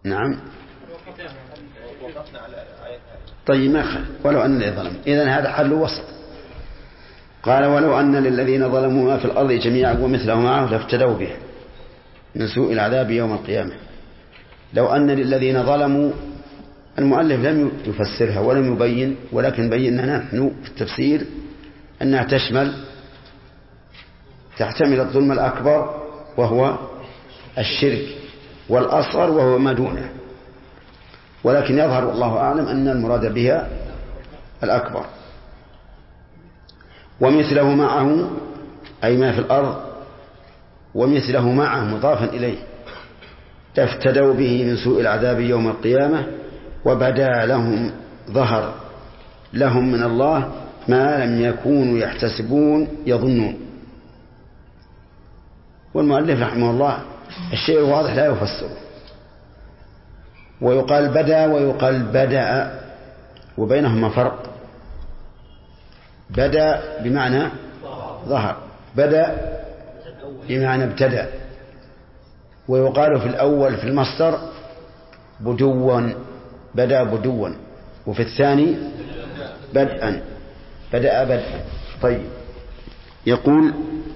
نعم. طيب ما خل ولو أن الذين ظلموا، إذن هذا حل وسط. قال ولو أن للذين ظلموا ما في الأرض جميعا ومثله معه لافتدوا به من سوء العذاب يوم القيامة. لو أن للذين ظلموا، المؤلف لم يفسرها ولم يبين، ولكن بينا نحن في التفسير أنها تحتمل الظلم الأكبر وهو الشرك، والأصغر وهو ما دونه، ولكن يظهر الله أعلم أن المراد بها الأكبر. ومثله معه أي ما في الأرض، ومثله معه مضافا إليه، افتدوا به من سوء العذاب يوم القيامة وبدا لهم ظهر لهم من الله ما لم يكونوا يحتسبون يظنون. والمؤلف رحمه الله الشيء الواضح لا يفسر، ويقال بدا ويقال بدأ، وبينهما فرق. بدأ بمعنى ظهر، بدأ بمعنى ابتدأ. ويقال في الأول في المصدر بدوا، بدأ بدوا، وفي الثاني بدءا، بدأ بدءا. طيب، يقول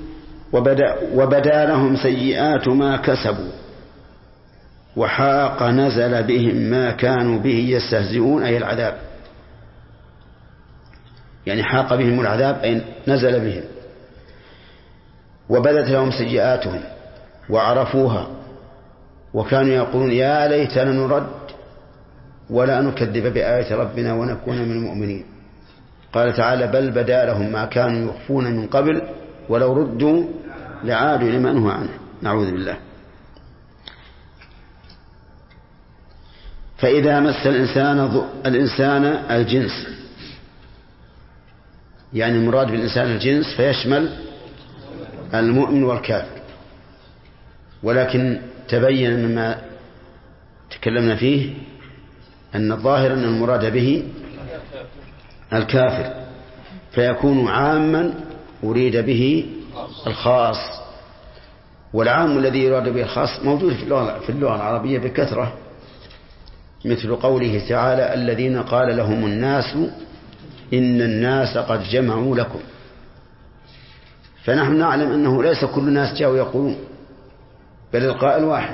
وبدا لهم سيئات ما كسبوا وحاق نزل بهم ما كانوا به يستهزئون، أي العذاب، يعني حاق بهم العذاب أي نزل بهم. وبدت لهم سيئاتهم وعرفوها وكانوا يقولون يا ليتنا نرد ولا نكذب بآيات ربنا ونكون من المؤمنين. قال تعالى بل بدا لهم ما كانوا يخفون من قبل ولو ردوا لعادوا لما نهوا عنه. نعوذ بالله. فإذا مس الإنسان الجنس، يعني المراد بالإنسان الجنس فيشمل المؤمن والكافر، ولكن تبين مما تكلمنا فيه أن الظاهر أن المراد به الكافر، فيكون عاما أريد به الخاص. والعام الذي يراد به الخاص موجود في اللغة العربية بكثرة، مثل قوله تعالى الذين قال لهم الناس إن الناس قد جمعوا لكم. فنحن نعلم أنه ليس كل الناس جاءوا يقولون، بل القائل واحد.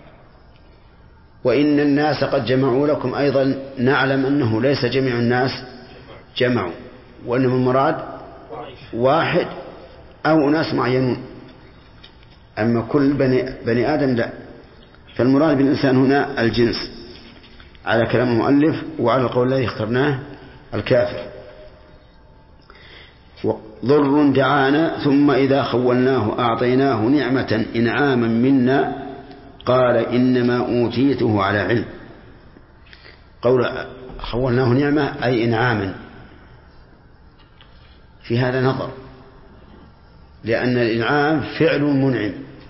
وإن الناس قد جمعوا لكم أيضا نعلم أنه ليس جميع الناس جمعوا، وأنه المراد واحد أو ناس معينون، أما كل بني آدم لا. فالمراد بالإنسان هنا الجنس على كلام المؤلف، وعلى القول الذي اخترناه الكافر. ضر دعانا ثم إذا خولناه أعطيناه نعمة إنعاما منا قال إنما أوتيته على علم. قول خولناه نعمة أي إنعاما، في هذا نظر، لأن الإنعام فعل منعم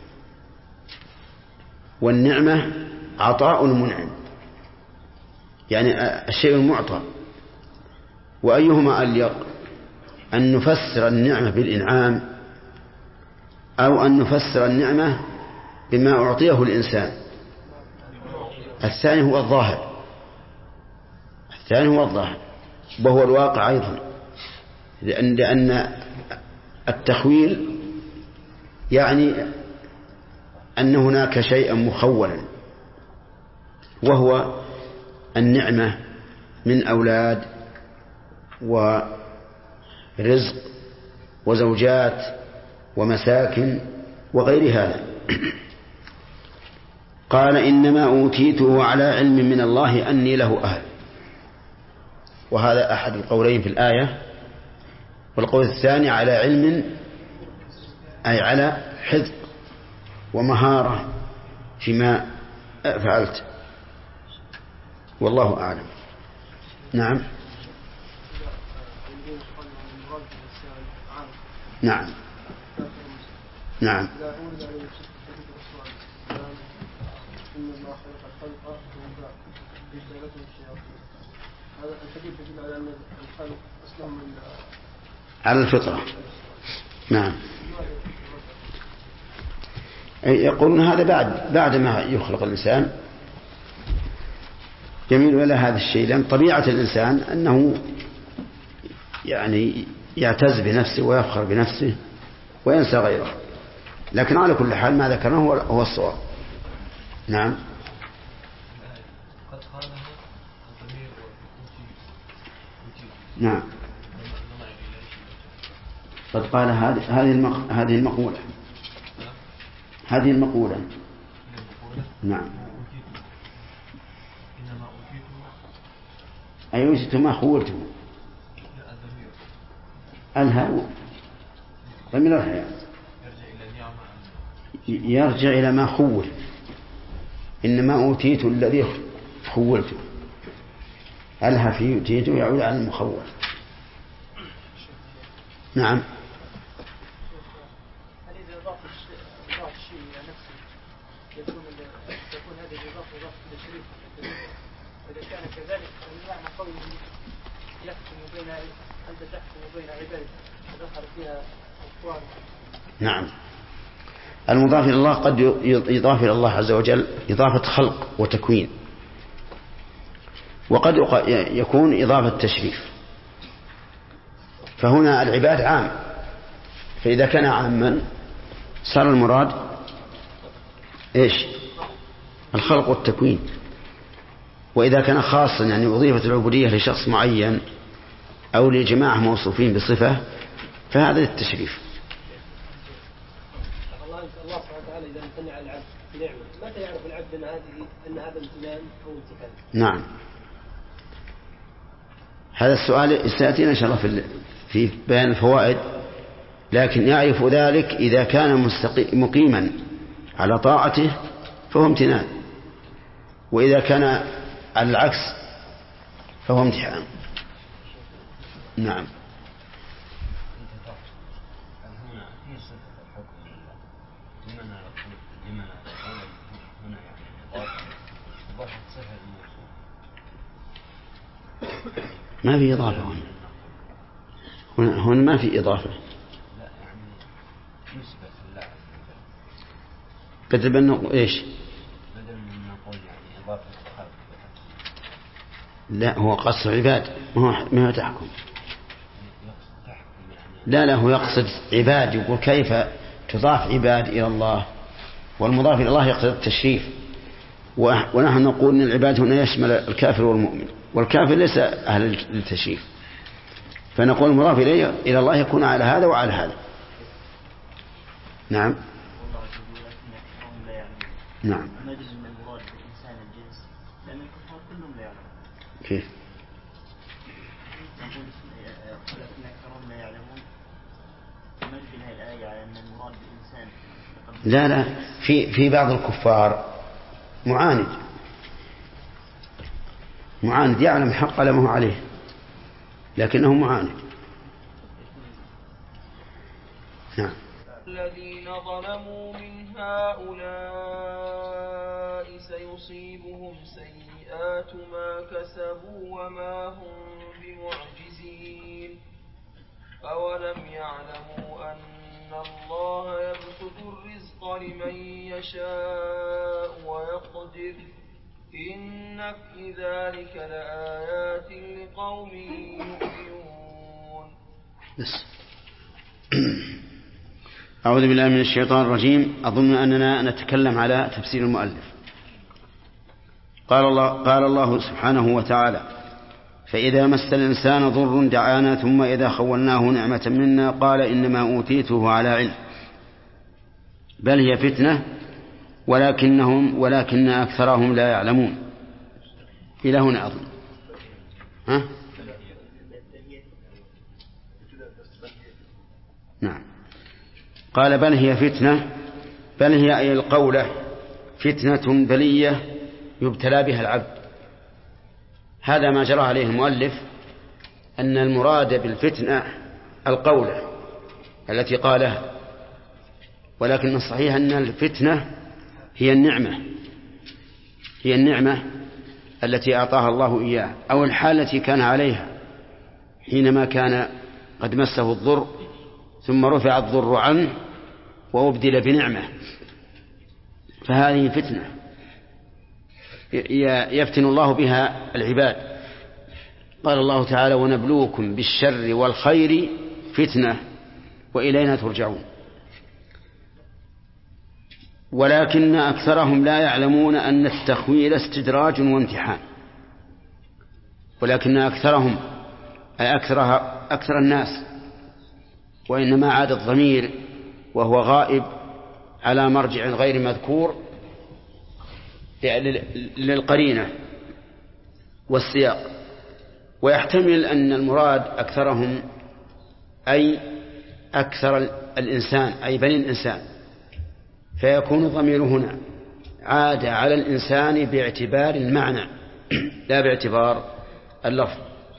والنعمة عطاء منعم، يعني الشيء المعطى. وأيهما أليق، أن نفسر النعمة بالإنعام أو أن نفسر النعمة بما أعطيه الإنسان؟ الثاني هو الظاهر، الثاني هو الظاهر، وهو الواقع أيضا، لأن التخويل يعني أن هناك شيئا مخولا، وهو النعمة من أولاد ورزق وزوجات ومساكن وغير هذا. قال إنما أوتيته على علم من الله أني له أهل، وهذا أحد القولين في الآية. والقول الثاني على علم أي على حذق ومهارة فيما فعلت، والله أعلم. نعم نعم نعم. على الفطرة. نعم. يقولون هذا بعد ما يخلق الإنسان جميل ولا هذا الشيء، لأن طبيعة الإنسان أنه يعني يعتز بنفسه ويفخر بنفسه وينسى غيره، لكن على كل حال ما ذكرناه هو الصواب. نعم. نعم قد قال هذه المقولة نعم. أي أوتيت ما خولته الها ضمير الحياة يرجع إلى ما خول، إنما أوتيت الذي خولته، الها في أوتيت يعود على المخول. نعم. هل إذا أضاف الشيء إلى نفسه تكون هذه الإضافة إضافة تشريف؟ وإذا كان كذلك فالمعنى قوله يحكم بين أنت تحكم بين عبادك ودخل فيها أقوال. نعم. المضاف إلى الله قد يضاف إلى الله عز وجل إضافة خلق وتكوين، وقد يكون إضافة تشريف. فهنا العباد عام، فإذا كان عاما صار المراد إيش؟ الخلق والتكوين. وإذا كان خاصا يعني أضيفت العبودية لشخص معين أو لجماعة موصوفين بصفة فهذا التشريف. الله سبحانه وتعالى إذا امتنع على العبد بنعمة متى يعرف العبد أن هذا امتنان أو امتثال؟ نعم. هذا السؤال سيأتينا إن شاء الله في بيان الفوائد، لكن يعرف ذلك إذا كان مقيما على طاعته فهو امتنان، وإذا كان على العكس فهو امتحان. نعم. ما في إضافة هنا ما في إضافة. كتب أنه إيش؟ لا هو قصر عباد ما هو تحكم. لا هو يقصد عباد، يقول كيف تضاف عباد إلى الله، والمضاف إلى الله يقصد التشريف، ونحن نقول أن العباد هنا يشمل الكافر والمؤمن، والكافر ليس أهل للتشريف، فنقول المضاف إلى الله يكون على هذا وعلى هذا. نعم. نعم. كيف؟ لا في بعض الكفار معاند يعلم حق لمه عليه لكنه معاند. نعم. الذين ظلموا من هؤلاء سيصيبهم سيئات ما كسبوا وما هم بمعجزين أولم يعلموا أن الله يبسط الرزق لمن يشاء ويقدر إن في ذلك لآيات لقوم يؤمنون. أعوذ بالله من الشيطان الرجيم. أظن أننا نتكلم على تفسير المؤلف. قال الله سبحانه وتعالى: فإذا مس الإنسان ضر دعانا ثم إذا خولناه نعمة منا قال إنما أوتيته على علم بل هي فتنة ولكن أكثرهم لا يعلمون. إلى هنا أظن. نعم. قال بل هي فتنة، بل هي أي القولة فتنة بلية يبتلى بها العبد. هذا ما جرى عليه المؤلف، أن المراد بالفتنة القولة التي قالها، ولكن الصحيح أن الفتنة هي النعمة التي أعطاها الله إياه، أو الحالة التي كان عليها حينما كان قد مسه الضر ثم رفع الضر عنه وأبدل بنعمة، فهذه فتنة. يفتن الله بها العباد. قال الله تعالى: ونبلوكم بالشر والخير فتنة وإلينا ترجعون. ولكن أكثرهم لا يعلمون أن التخويل استدراج وامتحان. ولكن أكثرهم أي أكثر الناس، وإنما عاد الضمير وهو غائب على مرجع غير مذكور للقرينة والسياق، ويحتمل أن المراد أكثرهم أي أكثر الإنسان أي بني الإنسان، فيكون الضمير هنا عاد على الإنسان باعتبار المعنى لا باعتبار اللفظ.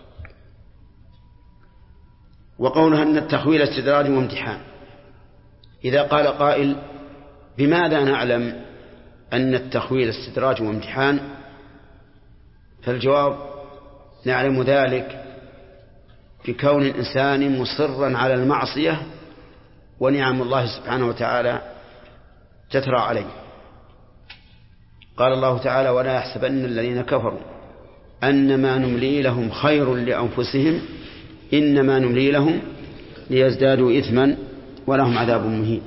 وقولها أن التخويل استدراج وامتحان، إذا قال قائل: بماذا نعلم أن التخويل استدراج وامتحان؟ فالجواب: نعلم ذلك بكون الإنسان مصرا على المعصية ونعم الله سبحانه وتعالى تترى عليه. قال الله تعالى: ولا يحسبن الذين كفروا أنما نملي لهم خير لأنفسهم إنما نملي لهم ليزدادوا إثما ولهم عذاب مهين.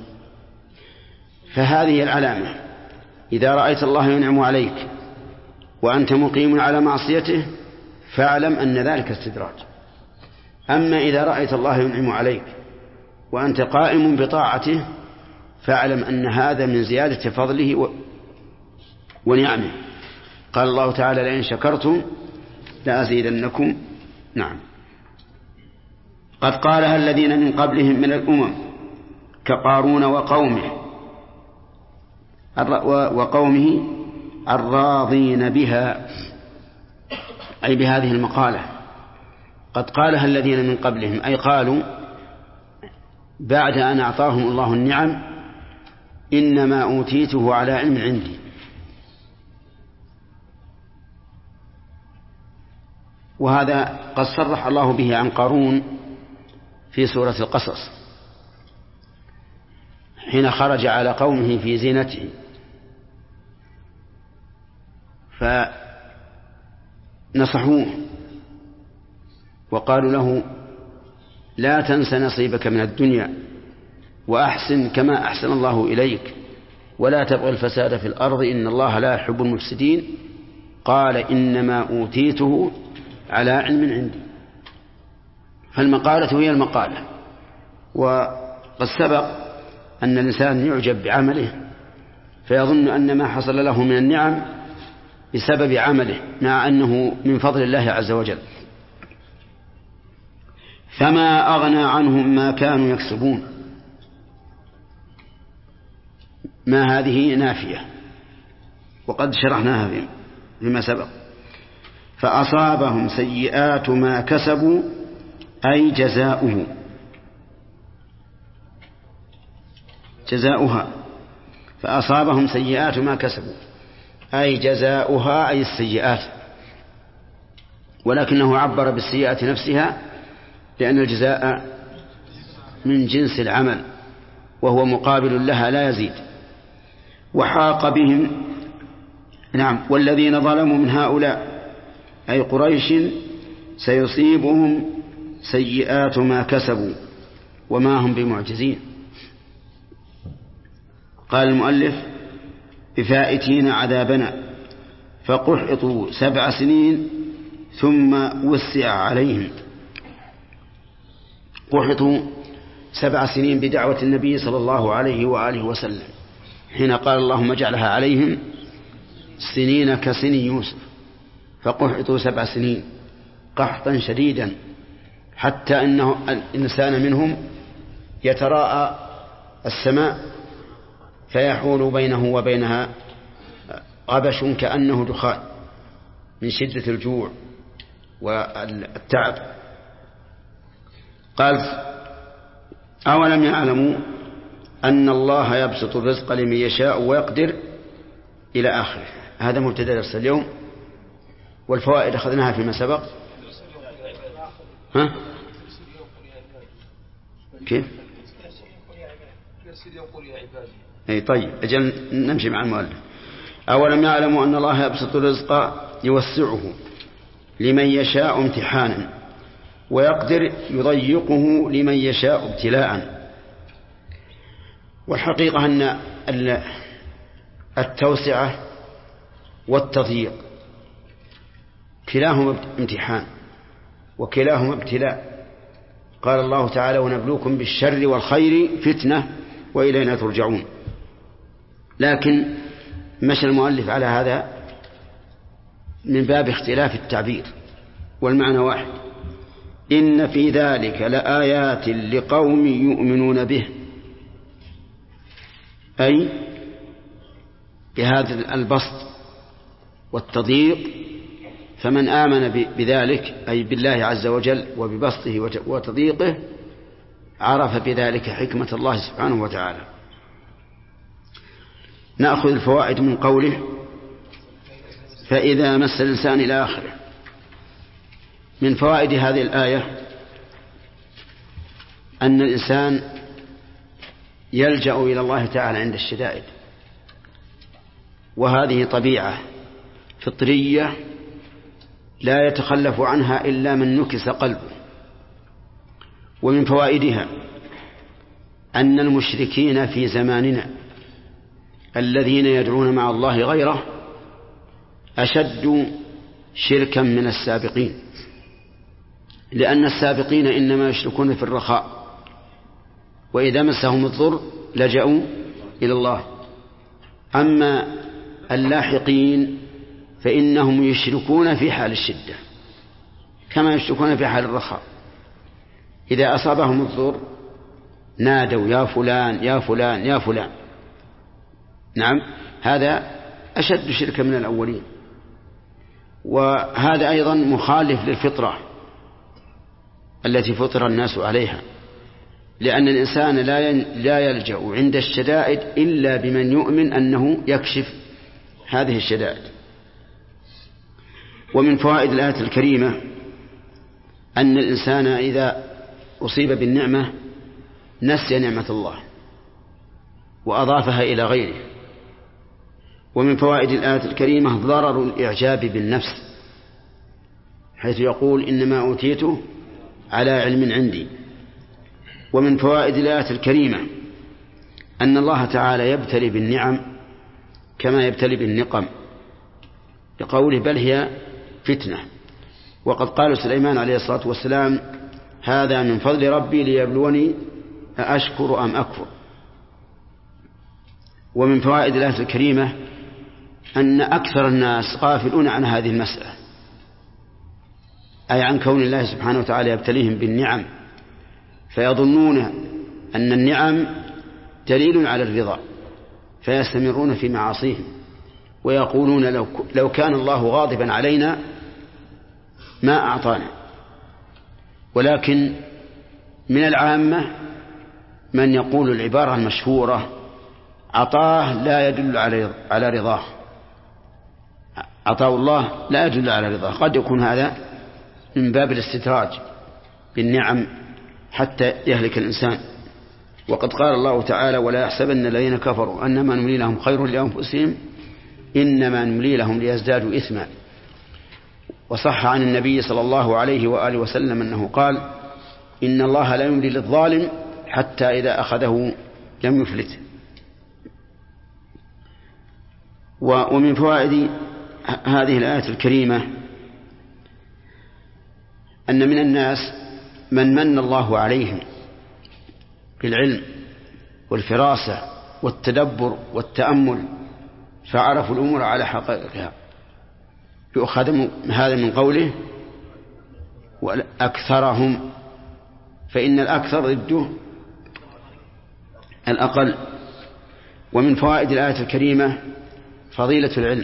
فهذه العلامة: إذا رأيت الله ينعم عليك وأنت مقيم على معصيته فاعلم أن ذلك استدراج. أما إذا رأيت الله ينعم عليك وأنت قائم بطاعته فاعلم أن هذا من زيادة فضله ونعمه. قال الله تعالى: لئن شكرتم لأزيدنكم. نعم. قد قالها الذين من قبلهم من الأمم كقارون وقومه الراضين بها، أي بهذه المقالة. قد قالها الذين من قبلهم، أي قالوا بعد أن أعطاهم الله النعم: إنما أوتيته على علم عندي. وهذا قد صرح الله به عن قارون في سورة القصص حين خرج على قومه في زينته فنصحوه وقالوا له: لا تنس نصيبك من الدنيا وأحسن كما أحسن الله إليك ولا تبغ الفساد في الأرض إن الله لا يحب المفسدين. قال: إنما أوتيته على علم عندي. فالمقالة هي المقالة. وقد سبق أن الإنسان يعجب بعمله فيظن أن ما حصل له من النعم بسبب عمله مع أنه من فضل الله عز وجل. فما أغنى عنهم ما كانوا يكسبون. ما هذه نافية وقد شرحناها فيما سبق. فأصابهم سيئات ما كسبوا أي جزاؤها. فأصابهم سيئات ما كسبوا أي جزاؤها أي السيئات، ولكنه عبر بالسيئة نفسها لأن الجزاء من جنس العمل وهو مقابل لها لا يزيد. وحاق بهم والذين ظلموا من هؤلاء أي قريش سيصيبهم سيئات ما كسبوا وما هم بمعجزين. قال المؤلف: بفائتين عذابنا فقحطوا 7 سنين ثم وسع عليهم. قحطوا 7 سنين بدعوة النبي صلى الله عليه وآله وسلم حين قال: اللهم اجعلها عليهم سنين كسن يوسف. فقحطوا 7 سنين قحطا شديدا حتى أنه الإنسان منهم يتراءى السماء فيحول بينه وبينها غبش كأنه دخان من شدة الجوع والتعب. قال: أولم يعلموا أن الله يبسط الرزق لمن يشاء ويقدر إلى آخره. هذا مبتدأ درس اليوم، والفوائد أخذناها فيما سبق. كيف؟ أي طيب، أجل نمشي مع المؤلف. أولم يعلموا أن الله يبسط الرزق يوسعه لمن يشاء امتحانا ويقدر يضيقه لمن يشاء ابتلاء. والحقيقة أن التوسعة والتضييق كلاهما امتحان وكلاهما ابتلاء. قال الله تعالى: ونبلوكم بالشر والخير فتنة وإلينا ترجعون. لكن مشى المؤلف على هذا من باب اختلاف التعبير، والمعنى واحد: إن في ذلك لآيات لقوم يؤمنون به، أي بهذا البسط والتضييق. فمن آمن بذلك أي بالله عز وجل وببسطه وتضييقه عرف بذلك حكمة الله سبحانه وتعالى. نأخذ الفوائد من قوله: فإذا مس الإنسان إلى آخره. من فوائد هذه الآية أن الإنسان يلجأ إلى الله تعالى عند الشدائد، وهذه طبيعة فطرية لا يتخلف عنها إلا من نكس قلبه. ومن فوائدها أن المشركين في زماننا الذين يدعون مع الله غيره أشد شركا من السابقين، لأن السابقين إنما يشركون في الرخاء، وإذا مسهم الضر لجأوا إلى الله. أما اللاحقين فإنهم يشركون في حال الشدة كما يشركون في حال الرخاء. إذا أصابهم الضر نادوا: يا فلان يا فلان يا فلان. نعم، هذا أشد شركا من الأولين. وهذا أيضا مخالف للفطرة التي فطر الناس عليها، لأن الإنسان لا يلجأ عند الشدائد إلا بمن يؤمن أنه يكشف هذه الشدائد. ومن فوائد الآية الكريمة أن الإنسان إذا أصيب بالنعمة نسي نعمة الله وأضافها إلى غيره. ومن فوائد الآية الكريمة ضرر الإعجاب بالنفس، حيث يقول: إنما أوتيته على علم عندي. ومن فوائد الآية الكريمة أن الله تعالى يبتلي بالنعم كما يبتلي بالنقم، بقوله: بل هي فتنة. وقد قال سليمان عليه الصلاة والسلام: هذا من فضل ربي ليبلوني أأشكر أم أكفر. ومن فوائد الآية الكريمة أن أكثر الناس غافلون عن هذه المسألة، أي عن كون الله سبحانه وتعالى يبتليهم بالنعم، فيظنون أن النعم دليل على الرضا فيستمرون في معاصيهم، ويقولون: لو كان الله غاضبا علينا ما أعطانا. ولكن من العامة من يقول العبارة المشهورة: عطاه لا يدل على رضاه، عطاء الله لا يدل على رضاه. قد يكون هذا من باب الاستدراج بالنعم حتى يهلك الإنسان. وقد قال الله تعالى: ولا يحسبن الذين كفروا أنما نملي لهم خير لأنفسهم إنما نملي لهم ليزدادوا إثما. وصح عن النبي صلى الله عليه وآله وسلم أنه قال: إن الله لا يملي للظالم حتى إذا أخذه لم يفلته. ومن فوائد هذه الآية الكريمة أن من الناس من من الله عليهم بالعلم والفراسة والتدبر والتأمل فعرفوا الأمور على حقائقها. يؤخذ هذا من قوله: وأكثرهم، فإن الأكثر ضده الأقل. ومن فوائد الآية الكريمة فضيلة العلم،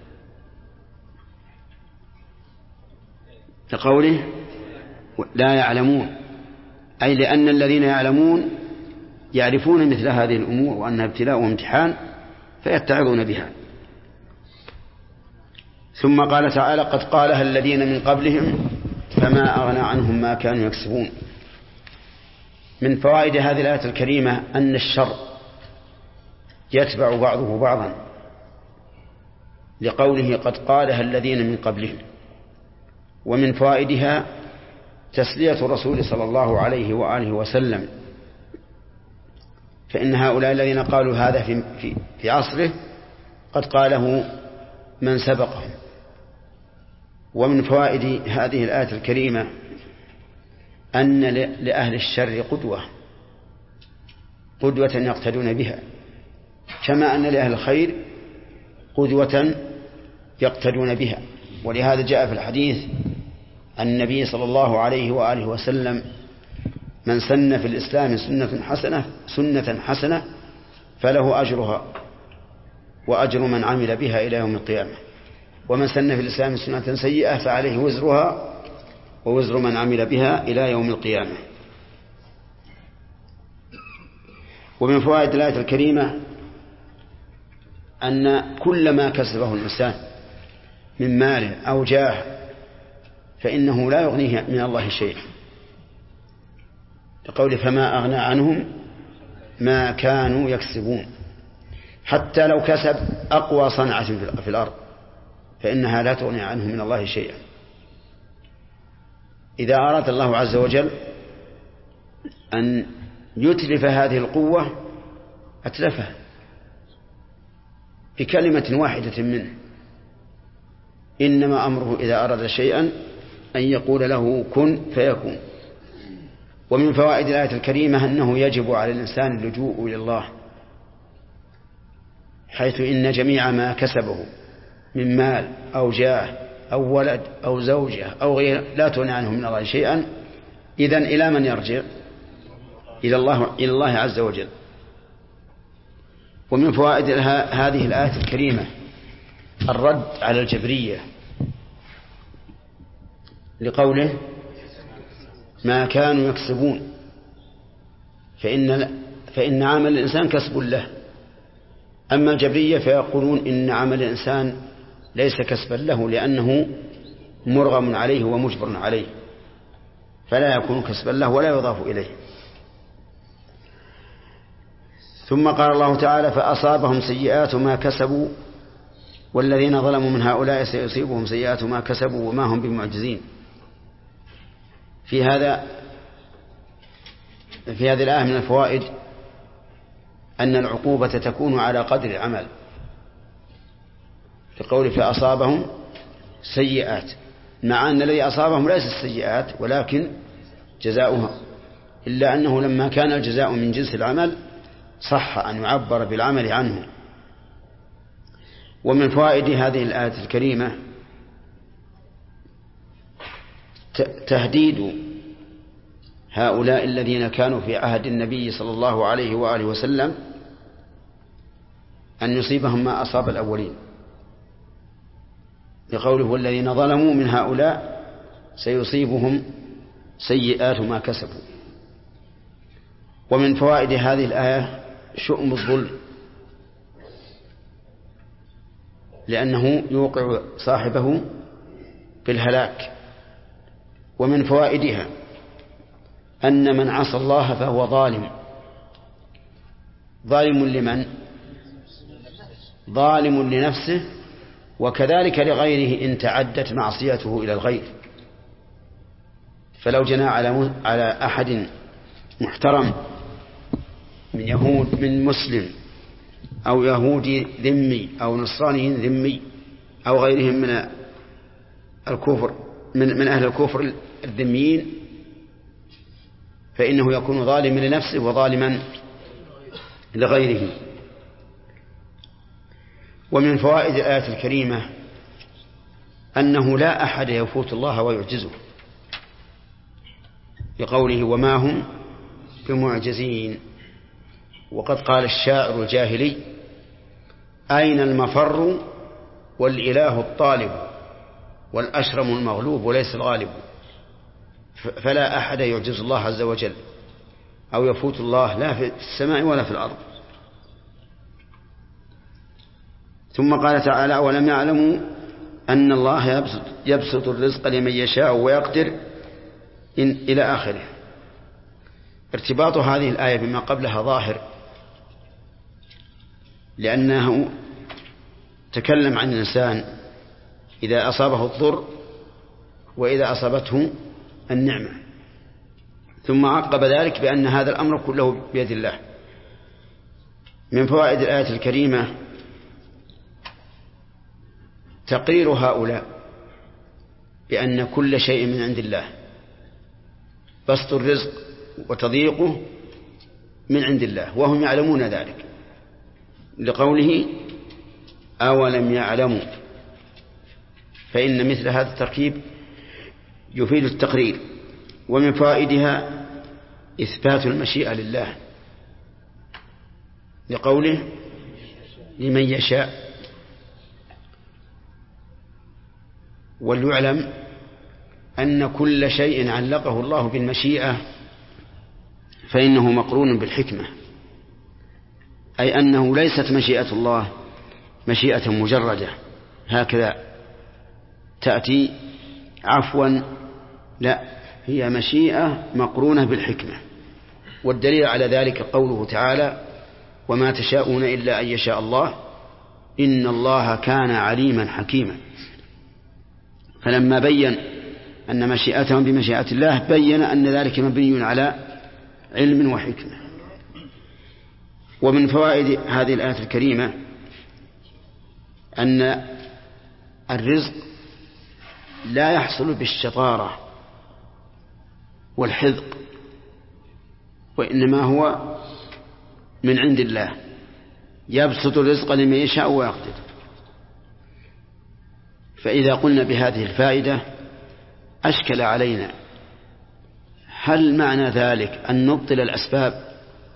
لقوله: لا يعلمون، أي لأن الذين يعلمون يعرفون مثل هذه الأمور وأنها ابتلاء وامتحان فيتعظون بها. ثم قال تعالى: قد قالها الذين من قبلهم فما أغنى عنهم ما كانوا يكسبون. من فوائد هذه الآية الكريمة أن الشر يتبع بعضه بعضا، لقوله قد قالها الذين من قبلهم. ومن فوائدها تسلية الرسول صلى الله عليه وآله وسلم، فإن هؤلاء الذين قالوا هذا في عصره قد قاله من سبقهم. ومن فوائد هذه الآية الكريمة أن لأهل الشر قدوة يقتدون بها، كما أن لأهل الخير قدوة يقتدون بها. ولهذا جاء في الحديث عن النبي صلى الله عليه وآله وسلم: من سن في الإسلام سنة حسنة فله أجرها وأجر من عمل بها إلى يوم القيامة، ومن سن في الإسلام سنة سيئة فعليه وزرها ووزر من عمل بها إلى يوم القيامة. ومن فوائد الآية الكريمة أن كل ما كسبه الإنسان من مال أو جاه فإنه لا يغنيه من الله شيئا، لقوله: فما أغنى عنهم ما كانوا يكسبون. حتى لو كسب أقوى صنعة في الأرض فإنها لا تغني عنه من الله شيئا. إذا أراد الله عز وجل أن يتلف هذه القوة أتلفها بكلمة واحدة منه، إنما أمره إذا أراد شيئا أن يقول له كن فيكون. ومن فوائد الآية الكريمة أنه يجب على الإنسان اللجوء إلى الله، حيث إن جميع ما كسبه من مال أو جاه أو ولد أو زوجة أو غيره لا تغني عنه من الله شيئا. إذن إلى من يرجع؟ إلى الله عز وجل. ومن فوائد هذه الآية الكريمة الرد على الجبرية، لقوله: ما كانوا يكسبون، فإن عمل الإنسان كسب له. أما الجبرية فيقولون إن عمل الإنسان ليس كسبا له، لأنه مرغم عليه ومجبر عليه، فلا يكون كسبا له ولا يضاف إليه. ثم قال الله تعالى: فأصابهم سيئات ما كسبوا والذين ظلموا من هؤلاء سيصيبهم سيئات ما كسبوا وما هم بمعجزين. في هذه الآية من الفوائد أن العقوبة تكون على قدر العمل، لقوله: فأصابهم سيئات، مع أن الذي أصابهم ليس السيئات ولكن جزاؤها، إلا أنه لما كان الجزاء من جنس العمل صح أن يعبر بالعمل عنه. ومن فوائد هذه الآية الكريمة تهديد هؤلاء الذين كانوا في عهد النبي صلى الله عليه وآله وسلم أن يصيبهم ما أصاب الأولين، بقوله: والذين ظلموا من هؤلاء سيصيبهم سيئات ما كسبوا. ومن فوائد هذه الآية شؤم الظلم، لأنه يوقع صاحبه بالهلاك. ومن فوائدها أن من عصى الله فهو ظالم لمن؟ ظالم لنفسه، وكذلك لغيره إن تعدت معصيته إلى الغير. فلو جنى على أحد محترم من يهود من مسلم أو يهودي ذمي أو نصراني ذمي أو غيرهم من الكفر من أهل الكفر الذميين، فإنه يكون ظالما لنفسه وظالما لغيره. ومن فوائد الآية الكريمة أنه لا أحد يفوت الله ويعجزه، بقوله: وما هم بمعجزين. وقد قال الشاعر الجاهلي: أين المفر والإله الطالب والأشرم المغلوب وليس الغالب. فلا أحد يعجز الله عز وجل أو يفوت الله لا في السماء ولا في الأرض. ثم قال تعالى: ولم يعلموا أن الله يبسط الرزق لمن يشاء ويقدر إلى آخره. ارتباط هذه الآية بما قبلها ظاهر، لأنه تكلم عن الإنسان إذا أصابه الضر وإذا أصابته النعمة، ثم عقب ذلك بأن هذا الأمر كله بيد الله. من فوائد الآية الكريمة تقرير هؤلاء بأن كل شيء من عند الله، بسط الرزق وتضييقه من عند الله، وهم يعلمون ذلك، لقوله أولم يعلموا، فإن مثل هذا التركيب يفيد التقرير. ومن فوائدها إثبات المشيئة لله، لقوله لمن يشاء. وليعلم أن كل شيء علقه الله بالمشيئة فإنه مقرون بالحكمة، أي أنه ليست مشيئة الله مشيئة مجردة هكذا تأتي عفوا، لا، هي مشيئة مقرونة بالحكمة. والدليل على ذلك قوله تعالى وما تشاءون إلا أن يشاء الله إن الله كان عليما حكيما. فلما بين أن مشيئتهم بمشيئة الله بين أن ذلك مبني على علم وحكمة. ومن فوائد هذه الآية الكريمة أن الرزق لا يحصل بالشطارة والحذق، وإنما هو من عند الله، يبسط الرزق لمن يشاء ويقدر. فإذا قلنا بهذه الفائدة أشكل علينا هل معنى ذلك أن نبطل الأسباب؟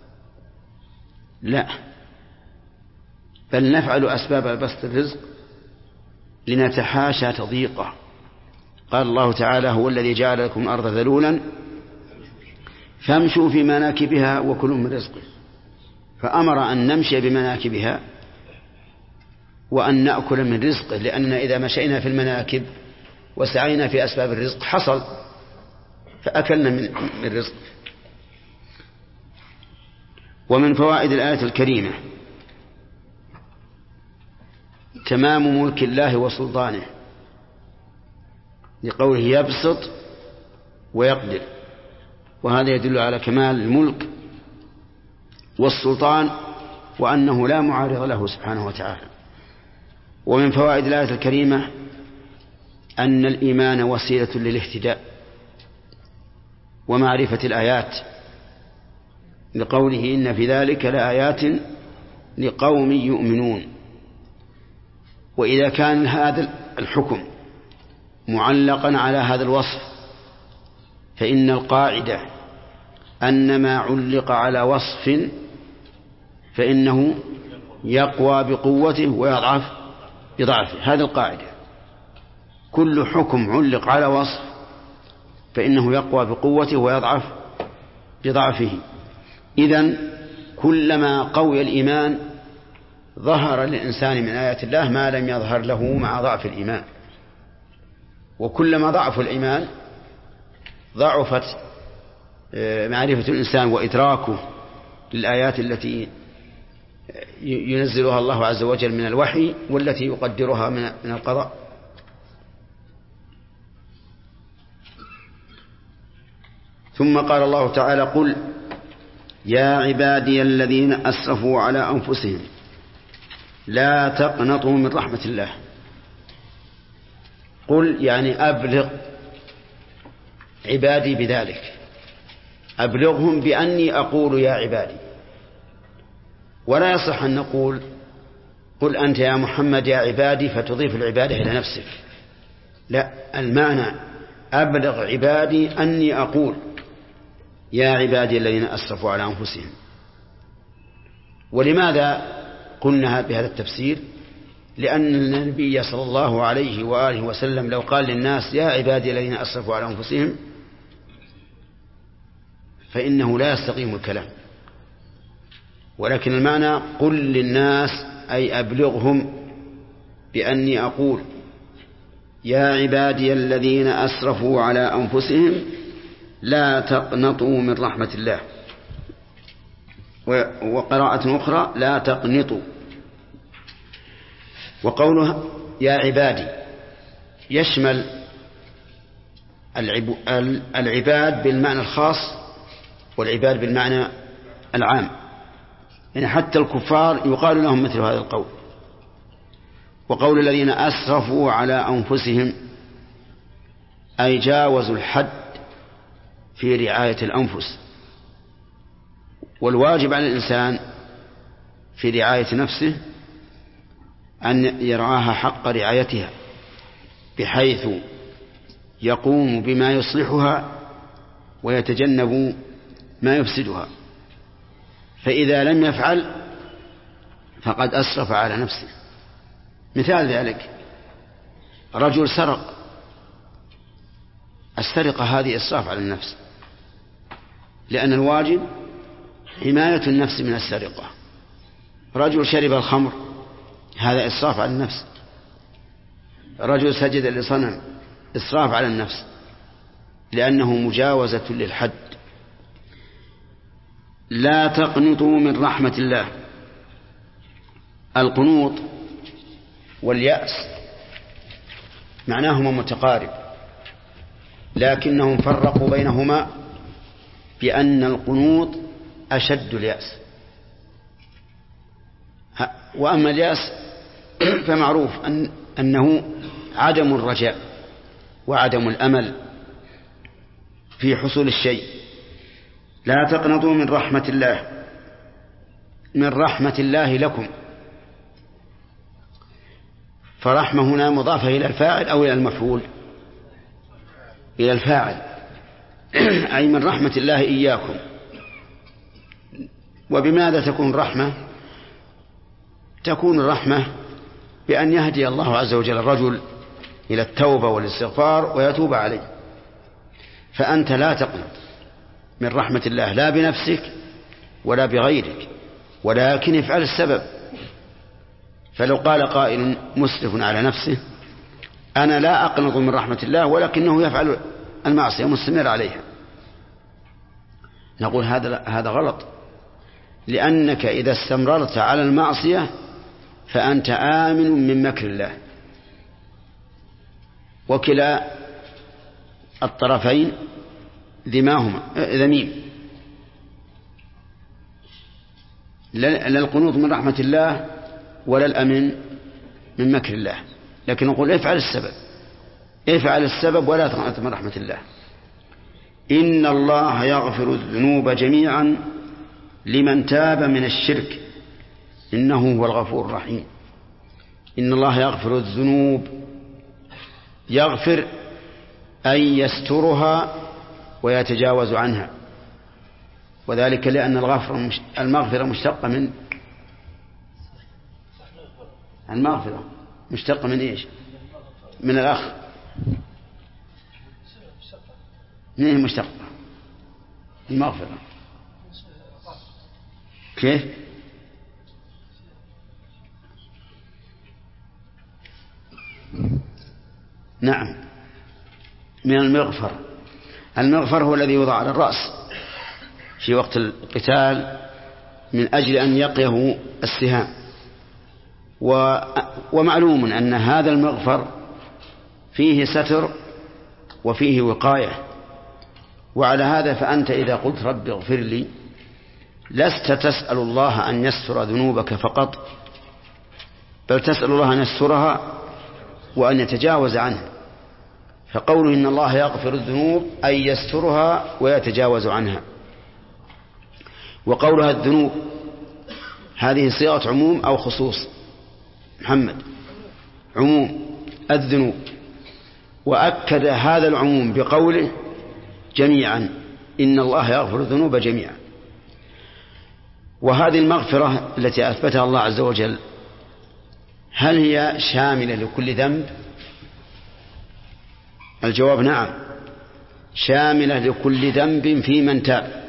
لا، بل نفعل أسباب بسط الرزق لنتحاشى تضييقه. قال الله تعالى هو الذي جعل لكم الأرض ذلولا فامشوا في مناكبها وكلوا من رزقه، فأمر أن نمشي بمناكبها وأن نأكل من رزقه، لأننا إذا مشينا في المناكب وسعينا في أسباب الرزق حصل فأكلنا من رزقه. ومن فوائد الآية الكريمة تمام ملك الله وسلطانه، لقوله يبسط ويقدر، وهذا يدل على كمال الملك والسلطان وأنه لا معارض له سبحانه وتعالى. ومن فوائد الآية الكريمة أن الإيمان وسيلة للاهتداء ومعرفة الآيات، لقوله إن في ذلك لآيات لقوم يؤمنون. وإذا كان هذا الحكم معلقا على هذا الوصف فإن القاعدة أن ما علق على وصف فإنه يقوى بقوته ويضعف بضعفه. هذه القاعدة، كل حكم علق على وصف فإنه يقوى بقوته ويضعف بضعفه. إذن كلما قوي الإيمان ظهر للإنسان من آيات الله ما لم يظهر له مع ضعف الإيمان، وكلما ضعف الإيمان ضعفت معرفة الإنسان وإدراكه للآيات التي ينزلها الله عز وجل من الوحي والتي يقدرها من القضاء. ثم قال الله تعالى قل يا عبادي الذين أسرفوا على أنفسهم لا تقنطوا من رحمة الله. قل يعني أبلغ عبادي بذلك، أبلغهم بأني أقول يا عبادي. ولا يصح أن نقول قل أنت يا محمد يا عبادي فتضيف العبادة إلى نفسك، لا، المعنى أبلغ عبادي أني أقول يا عبادي الذين أسرفوا على أنفسهم. ولماذا قلنا بهذا التفسير؟ لأن النبي صلى الله عليه وآله وسلم لو قال للناس يا عبادي الذين أسرفوا على أنفسهم فإنه لا يستقيم الكلام، ولكن المعنى قل للناس أي أبلغهم بأني أقول يا عبادي الذين أسرفوا على أنفسهم لا تقنطوا من رحمة الله. وقراءة أخرى لا تقنطوا. وقوله يا عبادي يشمل العباد بالمعنى الخاص والعباد بالمعنى العام، يعني حتى الكفار يقال لهم مثل هذا القول. وقول الذين أسرفوا على أنفسهم أي جاوزوا الحد في رعاية الأنفس، والواجب على الإنسان في رعاية نفسه أن يرعاها حق رعايتها، بحيث يقوم بما يصلحها ويتجنب ما يفسدها، فإذا لم يفعل فقد أسرف على نفسه. مثال ذلك رجل سرق، السرقة هذه إسراف على النفس، لأن الواجب حماية النفس من السرقة. رجل شرب الخمر، هذا إسراف على النفس. رجل سجد لصنم، إسراف على النفس، لأنه مجاوزة للحد. لا تقنطوا من رحمة الله. القنوط واليأس معناهما متقارب، لكنهم فرقوا بينهما بأن القنوط أشد اليأس، وأما اليأس فمعروف أنه عدم الرجاء وعدم الأمل في حصول الشيء. لا تقنطوا من رحمة الله، من رحمة الله لكم، فرحمة هنا مضافة إلى الفاعل أو إلى المفعول؟ إلى الفاعل، أي من رحمة الله إياكم. وبماذا تكون الرحمة؟ تكون الرحمة بأن يهدي الله عز وجل الرجل إلى التوبة والاستغفار ويتوب عليه. فأنت لا تقنط من رحمة الله، لا بنفسك ولا بغيرك، ولكن افعل السبب. فلو قال قائل مسرف على نفسه أنا لا أقنط من رحمة الله ولكنه يفعل المعصية مستمر عليها، نقول هذا غلط، لأنك إذا استمررت على المعصية فأنت آمن من مكر الله. وكلا الطرفين ذميم. لا القنوط من رحمة الله ولا الأمن من مكر الله، لكن نقول افعل السبب ولا تقنط من رحمة الله. إن الله يغفر الذنوب جميعا لمن تاب من الشرك إنه هو الغفور الرحيم. إن الله يغفر الذنوب، يغفر أي يسترها ويتجاوز عنها، وذلك لأن المغفرة مشتقة من المغفرة، مشتقة من إيش؟ من الأخ. منين مشتقة المغفرة؟ كيف؟ نعم، من المغفر. المغفر هو الذي يوضع على الرأس في وقت القتال من أجل أن يقيه السهام. ومعلوم أن هذا المغفر فيه ستر وفيه وقاية، وعلى هذا فأنت إذا قلت رب اغفر لي لست تسأل الله أن يستر ذنوبك فقط، بل تسأل الله أن يسترها وأن يتجاوز عنها. فقوله إن الله يغفر الذنوب أي يسترها ويتجاوز عنها. وقولها الذنوب هذه صيغة عموم أو خصوص؟ محمد، عموم الذنوب، وأكد هذا العموم بقوله جميعا، إن الله يغفر الذنوب جميعا. وهذه المغفرة التي أثبتها الله عز وجل هل هي شاملة لكل ذنب؟ الجواب نعم، شاملة لكل ذنب في من تاب،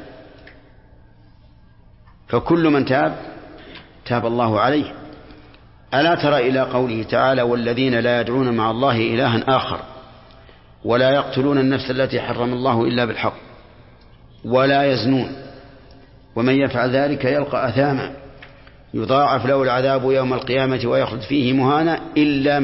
فكل من تاب الله عليه. ألا ترى إلى قوله تعالى والذين لا يدعون مع الله إلها آخر ولا يقتلون النفس التي حرم الله إلا بالحق ولا يزنون ومن يفعل ذلك يلقى أثاما يضاعف له العذاب يوم القيامة ويخلد فيه مهانا إلا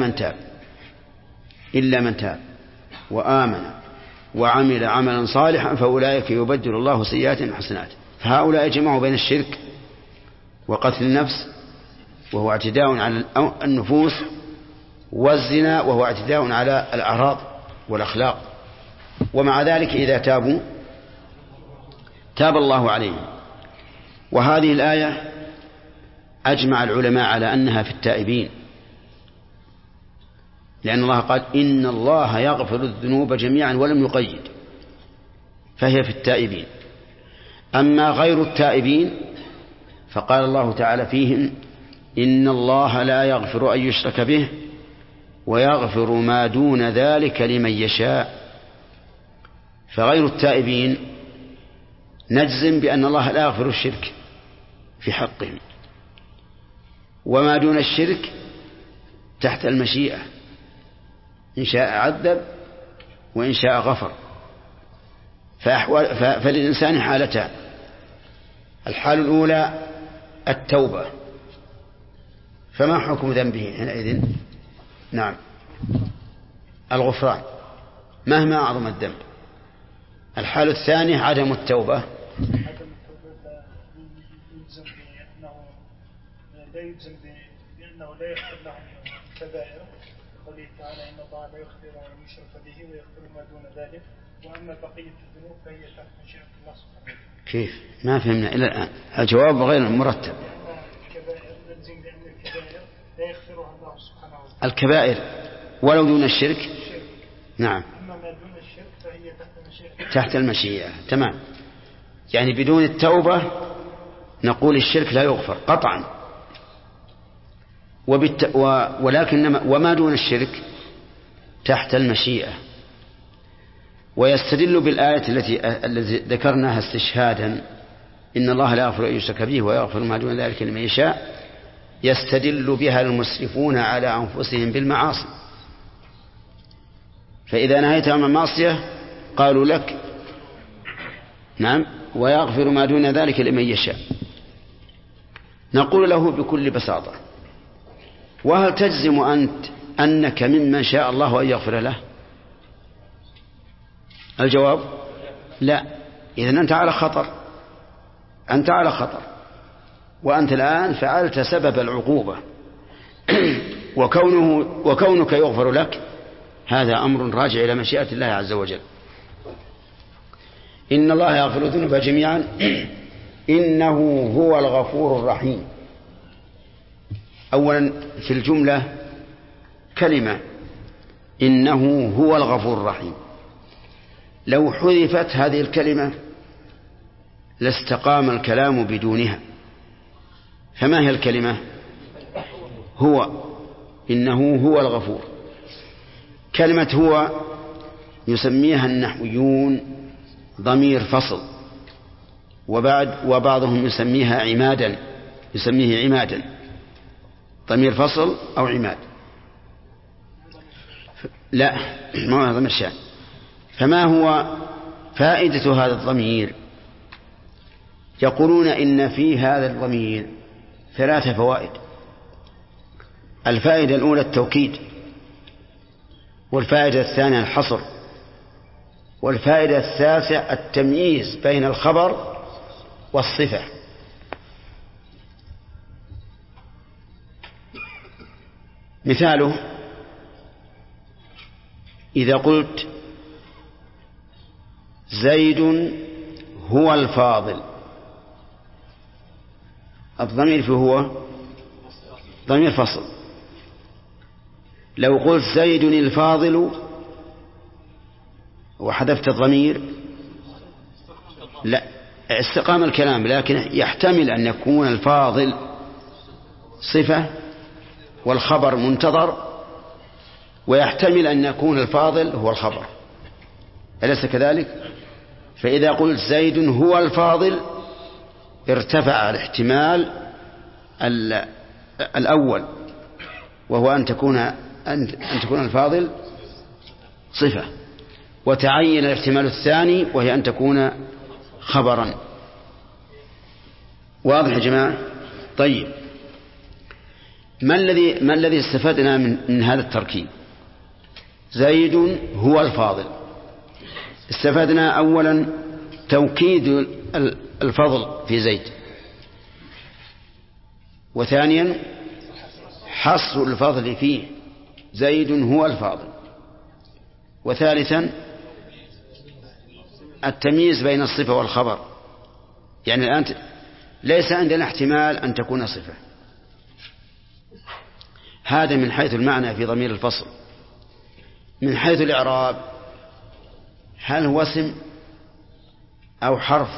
من تاب وآمن وعمل عملا صالحا فأولئك يبدل الله سيئات حسنات. فهؤلاء جمعوا بين الشرك وقتل النفس وهو اعتداء على النفوس، والزنا وهو اعتداء على الأعراض والأخلاق، ومع ذلك إذا تابوا تاب الله عليهم. وهذه الآية أجمع العلماء على أنها في التائبين، لأن الله قال إن الله يغفر الذنوب جميعا ولم يقيد، فهي في التائبين. أما غير التائبين فقال الله تعالى فيهم إن الله لا يغفر أن يشرك به ويغفر ما دون ذلك لمن يشاء. فغير التائبين نجزم بأن الله لا يغفر الشرك في حقهم، وما دون الشرك تحت المشيئة، إن شاء عذب وإن شاء غفر. فللإنسان حالتان: الحال الأولى التوبة، فما حكم ذنبه حينئذ؟ نعم، الغفران مهما أعظم الذنب. الحال الثانية عدم التوبة، لا يجزم بأنه لا يغفر لهم الكبائر، قوله تعالى إن الله لا يغفر أن يشرك به ويغفر ما دون ذلك، وأما بقية الذنوب فهي تحت مشيئة الله سبحانه وتعالى. كيف؟ ما فهمنا إلى الآن، الجواب غير مرتب. الكبائر نجزم بأن الكبائر لا يغفرها الله سبحانه وتعالى، الكبائر ولو دون الشرك. نعم، أما ما دون الشرك فهي تحت مشيئة تحت المشيئة. تمام، يعني بدون التوبة نقول الشرك لا يغفر قطعا، ولكن وما دون الشرك تحت المشيئة. ويستدل بالآية التي ذكرناها استشهادا إن الله لا يغفر أن يشرك به ويغفر ما دون ذلك لمن يشاء، يستدل بها المسرفون على أنفسهم بالمعاصي. فإذا نهيت عن المعصية قالوا لك نعم ويغفر ما دون ذلك لمن يشاء. نقول له بكل بساطة: وهل تجزم أنت أنك ممن شاء الله أن يغفر له؟ الجواب لا. إذن أنت على خطر، وأنت الآن فعلت سبب العقوبة وكونك يغفر لك هذا أمر راجع إلى مشيئة الله عز وجل. إن الله يغفر الذنوب جميعا إنه هو الغفور الرحيم. أولا في الجملة كلمة إنه هو الغفور الرحيم، لو حذفت هذه الكلمة لاستقام الكلام بدونها. فما هي الكلمة؟ هو، إنه هو الغفور. كلمة هو يسميها النحويون ضمير فصل، وبعضهم يسميه عمادا، ضمير فصل أو عماد. لا، ما هو ضمير شأن. فما هو فائدة هذا الضمير؟ يقولون إن في هذا الضمير 3 فوائد. الفائدة الأولى التوكيد، والفائدة الثانية الحصر، والفائدة الثالثة التمييز بين الخبر والصفة. مثاله إذا قلت زيد هو الفاضل، الضمير في هو ضمير فصل. لو قلت زيد الفاضل وحذفت الضمير لا استقام الكلام، لكن يحتمل أن يكون الفاضل صفة والخبر منتظر، ويحتمل أن يكون الفاضل هو الخبر، أليس كذلك؟ فإذا قلت زيد هو الفاضل ارتفع الاحتمال الأول، وهو أن تكون الفاضل صفة، وتعين الاحتمال الثاني وهي أن تكون خبرا. واضح يا جماعة؟ طيب، ما الذي استفدنا من هذا التركيب؟ زيد هو الفاضل. استفدنا أولا توكيد الفضل في زيد، وثانيا حصر الفضل فيه، زيد هو الفاضل، وثالثا التمييز بين الصفة والخبر. يعني الآن ليس عندنا احتمال أن تكون صفة. هذا من حيث المعنى في ضمير الفصل. من حيث الإعراب هل هو اسم أو حرف؟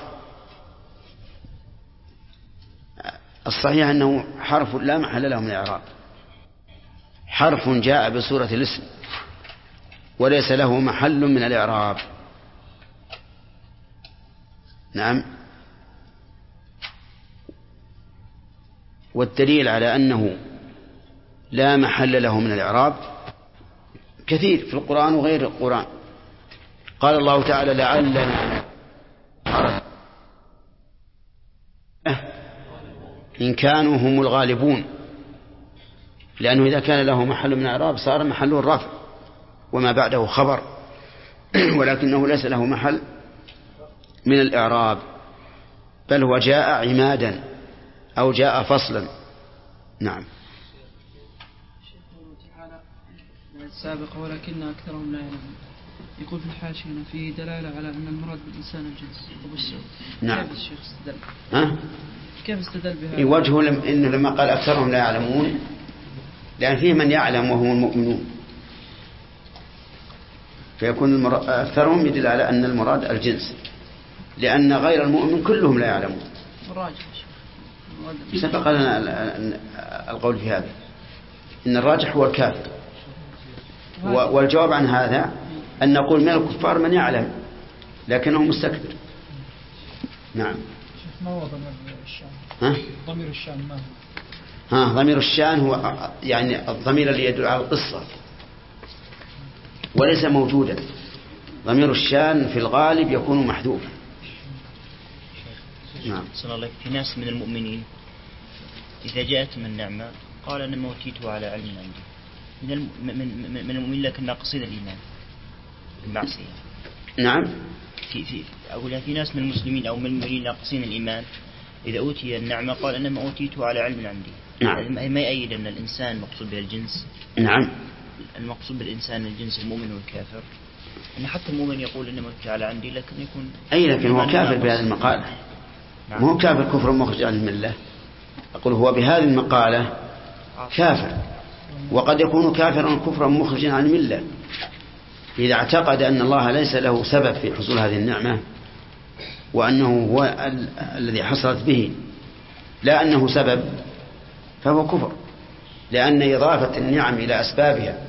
الصحيح أنه حرف لا محل له من الإعراب، حرف جاء بصورة الاسم وليس له محل من الإعراب. نعم. والدليل على أنه لا محل له من الإعراب كثير في القرآن وغير القرآن. قال الله تعالى لعلنا إن كانوا هم الغالبون، لأنه إذا كان له محل من الإعراب صار محله الرفع وما بعده خبر، ولكنه ليس له محل من الإعراب، بل هو جاء عمادا أو جاء فصلا. نعم. السابق ولكن أكثرهم لا يعلمون. يقول في الحاشية فيه دلالة على أن المراد بالإنسان الجنس وبالسوء. نعم. كيف الشيخ استدل؟ كيف استدل بهذا؟ وجهه إنه لما قال أكثرهم لا يعلمون لأن فيه من يعلم وهم المؤمنون، فيكون أكثرهم يدل على أن المراد الجنس، لأن غير المؤمن كلهم لا يعلمون. سبق لنا القول في هذا إن الراجح هو الكافر، والجواب عن هذا أن نقول من الكفار من يعلم لكنه مستكبر. نعم. ما هو ضمير الشان؟ ضمير الشان ما هو؟ ضمير الشان هو يعني الضمير اللي يدل على القصة وليس موجودا. ضمير الشان في الغالب يكون محذوفا. نعم. صلى الله عليه. في ناس من المؤمنين إذا جاءتهم النعمة قال أنا ما أوتيته على علم عندي، من المؤمنين لكن ناقصين الإيمان المعصية. نعم. في ناس من المسلمين أو من المؤمنين ناقصين الإيمان إذا أوتي النعمة قال أنا ما أوتيته على علم عندي. نعم. ما يأيد أن الإنسان مقصود به الجنس. نعم. المقصود بالإنسان الجنس المؤمن والكافر، أن حتى المؤمن يقول إنما أوتي على عندي لكن يكون لكن هو كافر بهذه المقالة. نعم. مو كافر كفر مخرج عن الملة. أقول هو بهذه المقالة كافر، وقد يكون كافرا كفرا مخرجا عن الملة إذا اعتقد أن الله ليس له سبب في حصول هذه النعمة وأنه هو الذي حصلت به لا أنه سبب، فهو كفر، لأن إضافة النعم إلى أسبابها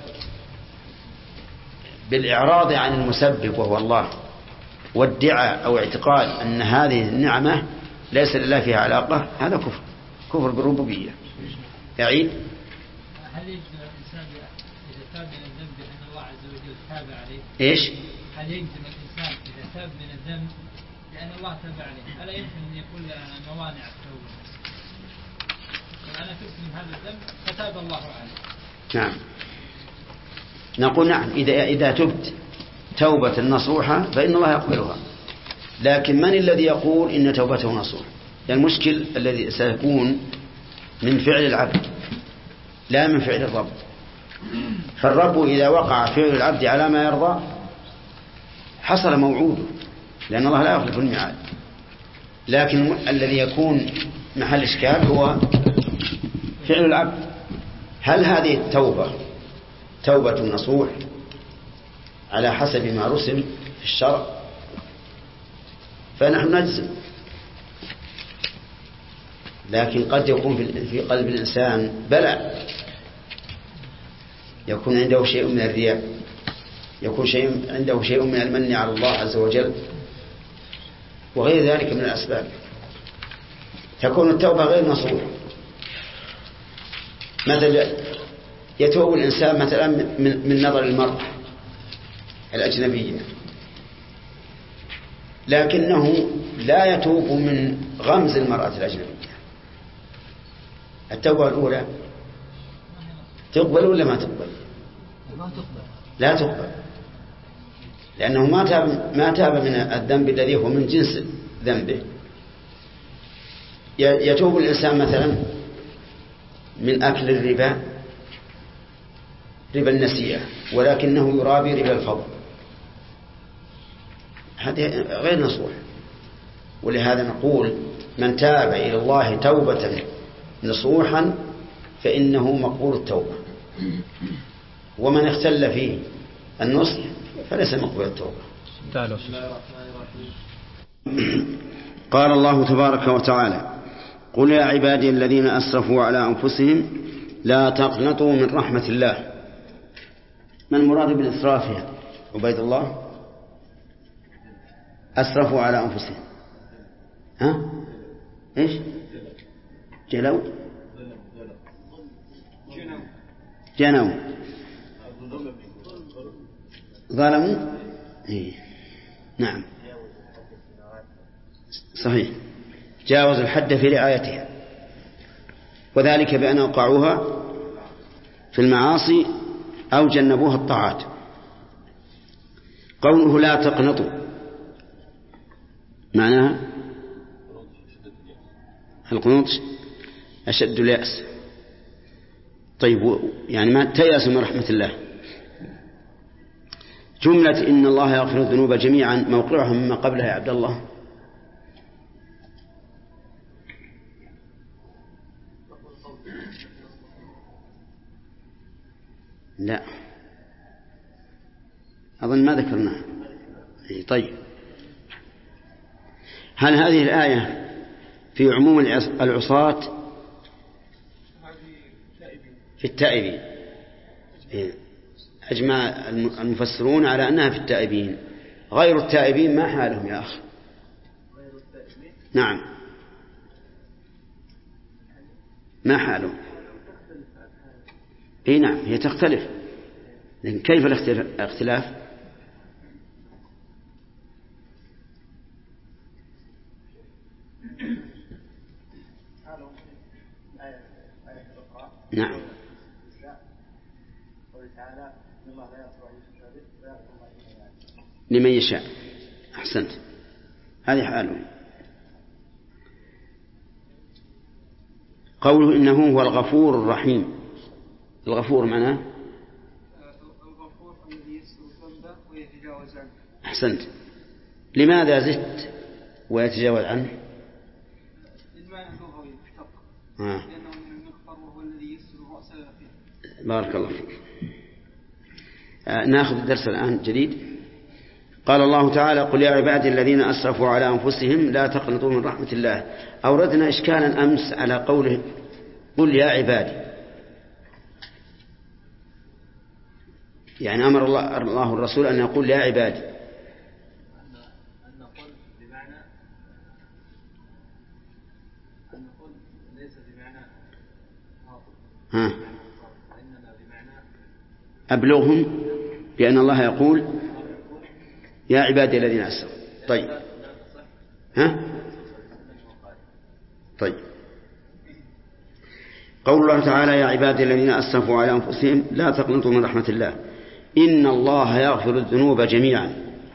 بالإعراض عن المسبب وهو الله وادعاء أو اعتقاد أن هذه النعمة ليس لله فيها علاقة، هذا كفر بالربوبية. يعيد. هل يجب الإنسان إذا تاب من الذنب بأن الله عز وجل تاب عليه؟ إيش؟ هل يجب الإنسان إذا تاب من الذنب لأن الله تاب عليه ألا يمكن أن يكون موانع التوبة؟ أنا تبت من هذا الذنب فتاب الله عليه. نعم. نقول نعم إذا تبت توبة نصوحة فإن الله يقبلها، لكن من الذي يقول إن توبته نصوح؟ يعني المشكل الذي سيكون من فعل العبد لا من فعل الرب. فالرب إذا وقع فعل العبد على ما يرضى حصل موعوده، لأن الله لا يخلف الميعاد. لكن الذي يكون محل إشكال هو فعل العبد. هل هذه التوبة توبة نصوح على حسب ما رسم في الشرع؟ فنحن نجزم، لكن قد يكون في قلب الإنسان بلاء، يكون عنده شيء من الرياء، يكون عنده شيء من المن على الله عز وجل وغير ذلك من الأسباب، تكون التوبة غير نصوح. مثلا يتوب الإنسان مثلا من نظر المرأة الأجنبية، لكنه لا يتوب من غمز المرأة الأجنبية. التوبة الأولى تقبل ولا ما تقبل؟ لا تقبل، لأنه ما تاب من الذنب الذي هو من جنس ذنبه. يتوب الإنسان مثلا من أكل الربا، ربا النسيئة، ولكنه يرابي ربا الفضل، هذا غير نصوح. ولهذا نقول من تاب إلى الله توبة نصوحا فإنه مقبول التوبة، ومن اختل فيه النصح فليس مقبول التوبة. قال الله تبارك وتعالى: قل يا عبادي الذين أسرفوا على أنفسهم لا تقنطوا من رحمة الله. ما المراد بالإسراف؟ عبيد الله، أسرفوا على أنفسهم، ها؟ إيش؟ جنوا ظلموا، إيه. نعم صحيح، جاوز الحد في رعايتها، وذلك بأن أوقعوها في المعاصي أو جنبوها الطاعات. قوله لا تقنطوا معناها القنوط أشد اليأس. طيب، يعني ما تيأسوا من رحمة الله. جملة إن الله يغفر الذنوب جميعا موقعها مما قبلها يا عبد الله؟ لا أظن ما ذكرناها. طيب، هل هذه الآية في عموم العصاة في التائبين؟ أجمع المفسرون على أنها في التائبين. غير التائبين ما حالهم يا أخي؟ نعم، ما حالهم؟ اي نعم، هي تختلف، لكن كيف الاختلاف؟ نعم، لمن يشاء. أحسنت، هذه حاله. قوله إنه هو الغفور الرحيم، الغفور معناه الغفور الذي يستر الذنب ويتجاوز عنه. أحسنت. لماذا زدت ويتجاوز عنه؟ المعنى اللغوي فقط، لأنه من المغفر وهو الذي يستر الرأس فيه. بارك الله فيك. نأخذ الدرس الآن جديد. قال الله تعالى: قل يا عبادي الذين أسرفوا على أنفسهم لا تقنطوا من رحمة الله. أوردنا إشكالا أمس على قوله قل يا عبادي، يعني أمر الله الرسول أن يقول يا عبادي. أن قل بمعنى أن قل ليس بمعنى ها، أبلغهم بأن الله يقول يا عبادي الذين أسرفوا. طيب، ها؟ طيب، قول الله تعالى: يا عبادي الذين أسرفوا على أنفسهم لا تقنطوا من رحمة الله إن الله يغفر الذنوب جميعا.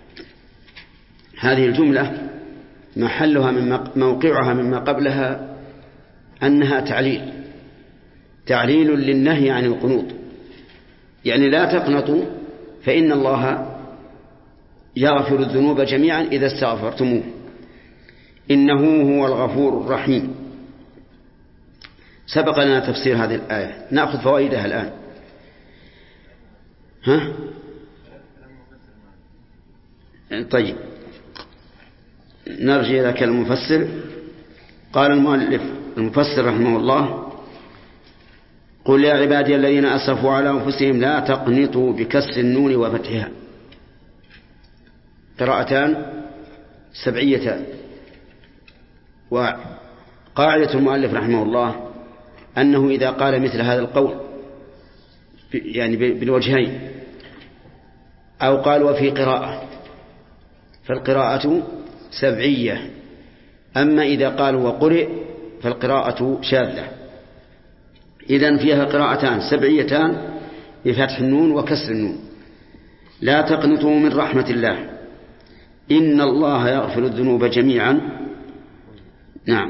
هذه الجملة محلها موقعها مما قبلها أنها تعليل للنهي عن القنوط، يعني لا تقنطوا فإن الله يغفر الذنوب جميعا إذا استغفرتموه، إنه هو الغفور الرحيم. سبق لنا تفسير هذه الآية، نأخذ فوائدها الآن. ها؟ طيب، نرجع إلى كلام المفسر. قال المفسر رحمه الله: قل يا عبادي الذين أسرفوا على أنفسهم لا تقنطوا بكسر النون وفتحها. قراءتان سبعيتان. وقاعدة المؤلف رحمه الله أنه إذا قال مثل هذا القول يعني بالوجهين أو قال وفي قراءة فالقراءة سبعية، أما إذا قال وقرئ فالقراءة شاذة. إذن فيها قراءتان سبعيتان بفتح النون وكسر النون. لا تقنطوا من رحمة الله إن الله يغفر الذنوب جميعا. نعم.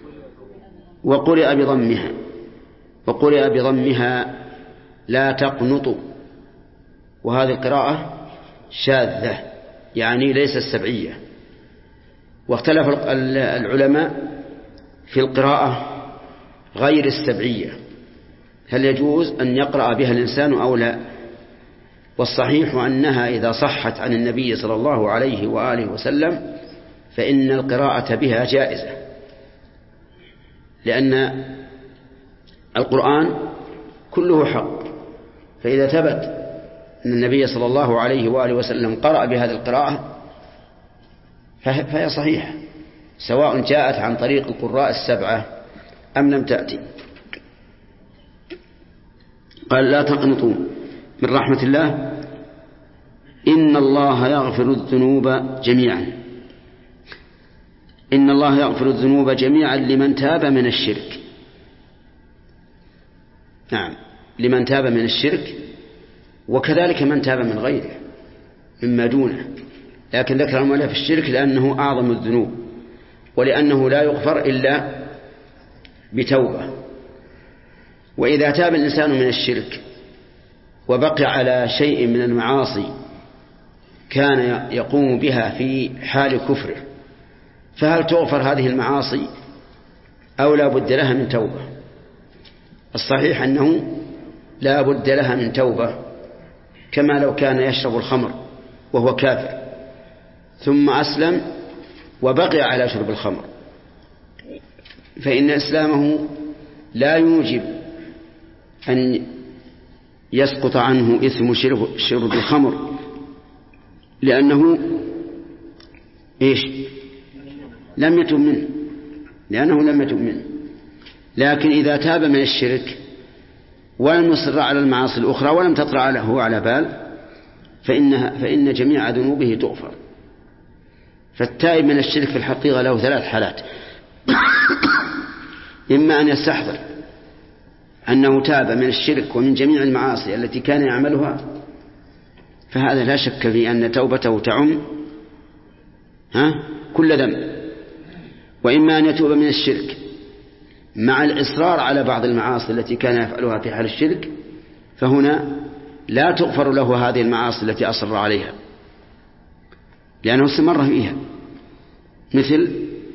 وقرئ بضمها لا تقنطوا، وهذه القراءة شاذة يعني ليس السبعية. واختلف العلماء في القراءة غير السبعية، هل يجوز أن يقرأ بها الإنسان أو لا؟ والصحيح أنها إذا صحت عن النبي صلى الله عليه وآله وسلم فإن القراءة بها جائزة، لأن القرآن كله حق، فإذا ثبت أن النبي صلى الله عليه وآله وسلم قرأ بهذه القراءة فهي صحيحة، سواء جاءت عن طريق القراء السبعة أم لم تأتي. قال لا تقنطوا من رحمة الله إن الله يغفر الذنوب جميعا. إن الله يغفر الذنوب جميعا لمن تاب من الشرك. نعم، لمن تاب من الشرك، وكذلك من تاب من غيره مما دونه، لكن ذكر المؤلف في الشرك لأنه أعظم الذنوب، ولأنه لا يغفر إلا بتوبة. وإذا تاب الإنسان من الشرك وبقي على شيء من المعاصي كان يقوم بها في حال كفره، فهل تغفر هذه المعاصي أو لا بد لها من توبة؟ الصحيح أنه لا بد لها من توبة، كما لو كان يشرب الخمر وهو كافر ثم أسلم وبقي على شرب الخمر، فإن إسلامه لا يوجب أن يسقط عنه إثم شرب الخمر، لأنه لم يتب منه، لكن إذا تاب من الشرك ولم يصر على المعاصي الأخرى ولم تطرأ له على بال فإن جميع ذنوبه تغفر. فالتائب من الشرك في الحقيقة له 3 حالات: إما أن يستحضر أنه تاب من الشرك ومن جميع المعاصي التي كان يعملها، فهذا لا شك في أن توبته تعم كل ذنب، وإما أن يتوب من الشرك مع الإصرار على بعض المعاصي التي كان يفعلها في حال الشرك، فهنا لا تغفر له هذه المعاصي التي أصر عليها لأنه استمر فيها، مثل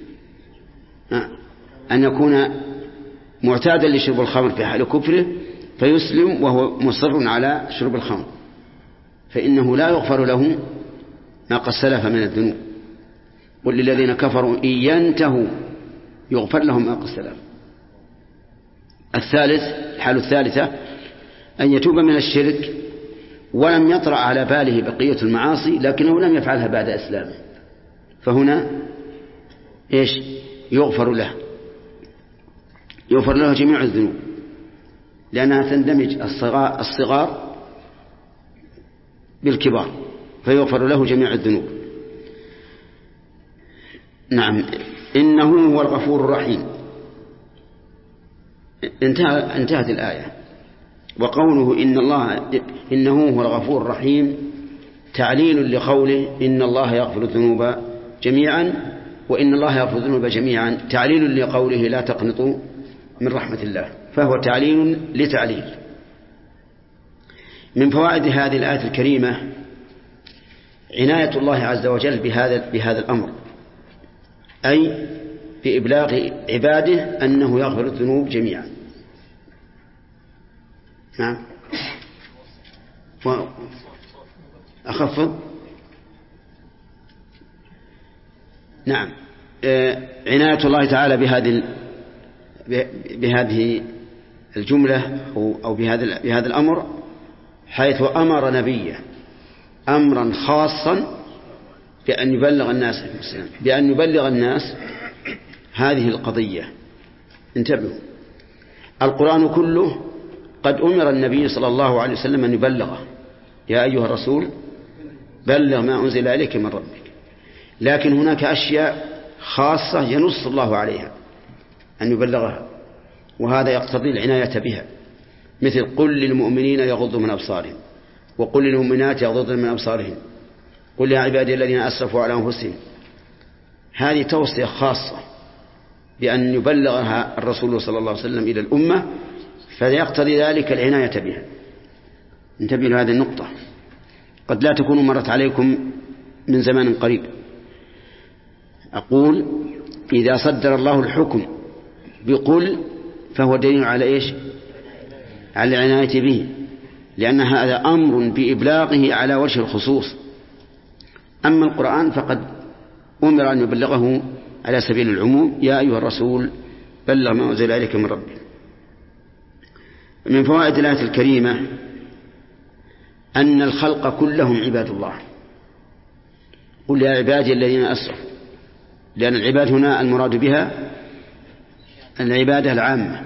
أن يكون معتادا لشرب الخمر في حال كفره فيسلم وهو مصر على شرب الخمر، فإنه لا يغفر له ما قد سلف من الذنوب. قل للذين كفروا إن ينتهوا يغفر لهم ما قد سلف. الحالة الثالثة أن يتوب من الشرك ولم يطرأ على باله بقية المعاصي لكنه لم يفعلها بعد إسلامه، فهنا يغفر له جميع الذنوب، لأنها تندمج الصغار بالكبار، فيغفر له جميع الذنوب. نعم. إنه هو الغفور الرحيم. انتهت الآية. وقوله إنه هو الغفور الرحيم تعليل لقوله إن الله يغفر الذنوب جميعا، وإن الله يغفر الذنوب جميعا تعليل لقوله لا تقنطوا من رحمة الله، فهو تعليل لتعليل. من فوائد هذه الآية الكريمة عناية الله عز وجل بهذا الأمر، أي بإبلاغ عباده أنه يغفر الذنوب جميعا. نعم. أخفض. نعم. عناية الله تعالى بهذه الجملة أو بهذا الأمر، حيث أمر نبيه أمرا خاصا بأن يبلغ الناس هذه القضية. انتبهوا، القرآن كله قد أمر النبي صلى الله عليه وسلم أن يبلغه: يا أيها الرسول بلغ ما أنزل إليك من ربك. لكن هناك أشياء خاصة ينص الله عليها أن يبلغها، وهذا يقتضي العناية بها، مثل قل للمؤمنين يغضوا من أبصارهم، وقل للمؤمنات يغضضن من أبصارهن، قل يا عبادي الذين أسرفوا على أنفسهم. هذه توصية خاصة بأن يبلغها الرسول صلى الله عليه وسلم إلى الأمة، فيقتضي ذلك العناية بها. انتبهوا لهذه النقطة، قد لا تكون مرت عليكم من زمان قريب. أقول إذا صدر الله الحكم بقل فهو دليل على إيش؟ على العناية به، لأن هذا أمر بإبلاغه على وجه الخصوص. أما القرآن فقد أمر أن يبلغه على سبيل العموم، يا أيها الرسول بلغ ما أنزل إليك من ربك. من فوائد الآية الكريمة أن الخلق كلهم عباد الله. قل يا عبادي الذين أسرفوا، لأن العباد هنا المراد بها العبادة العامة.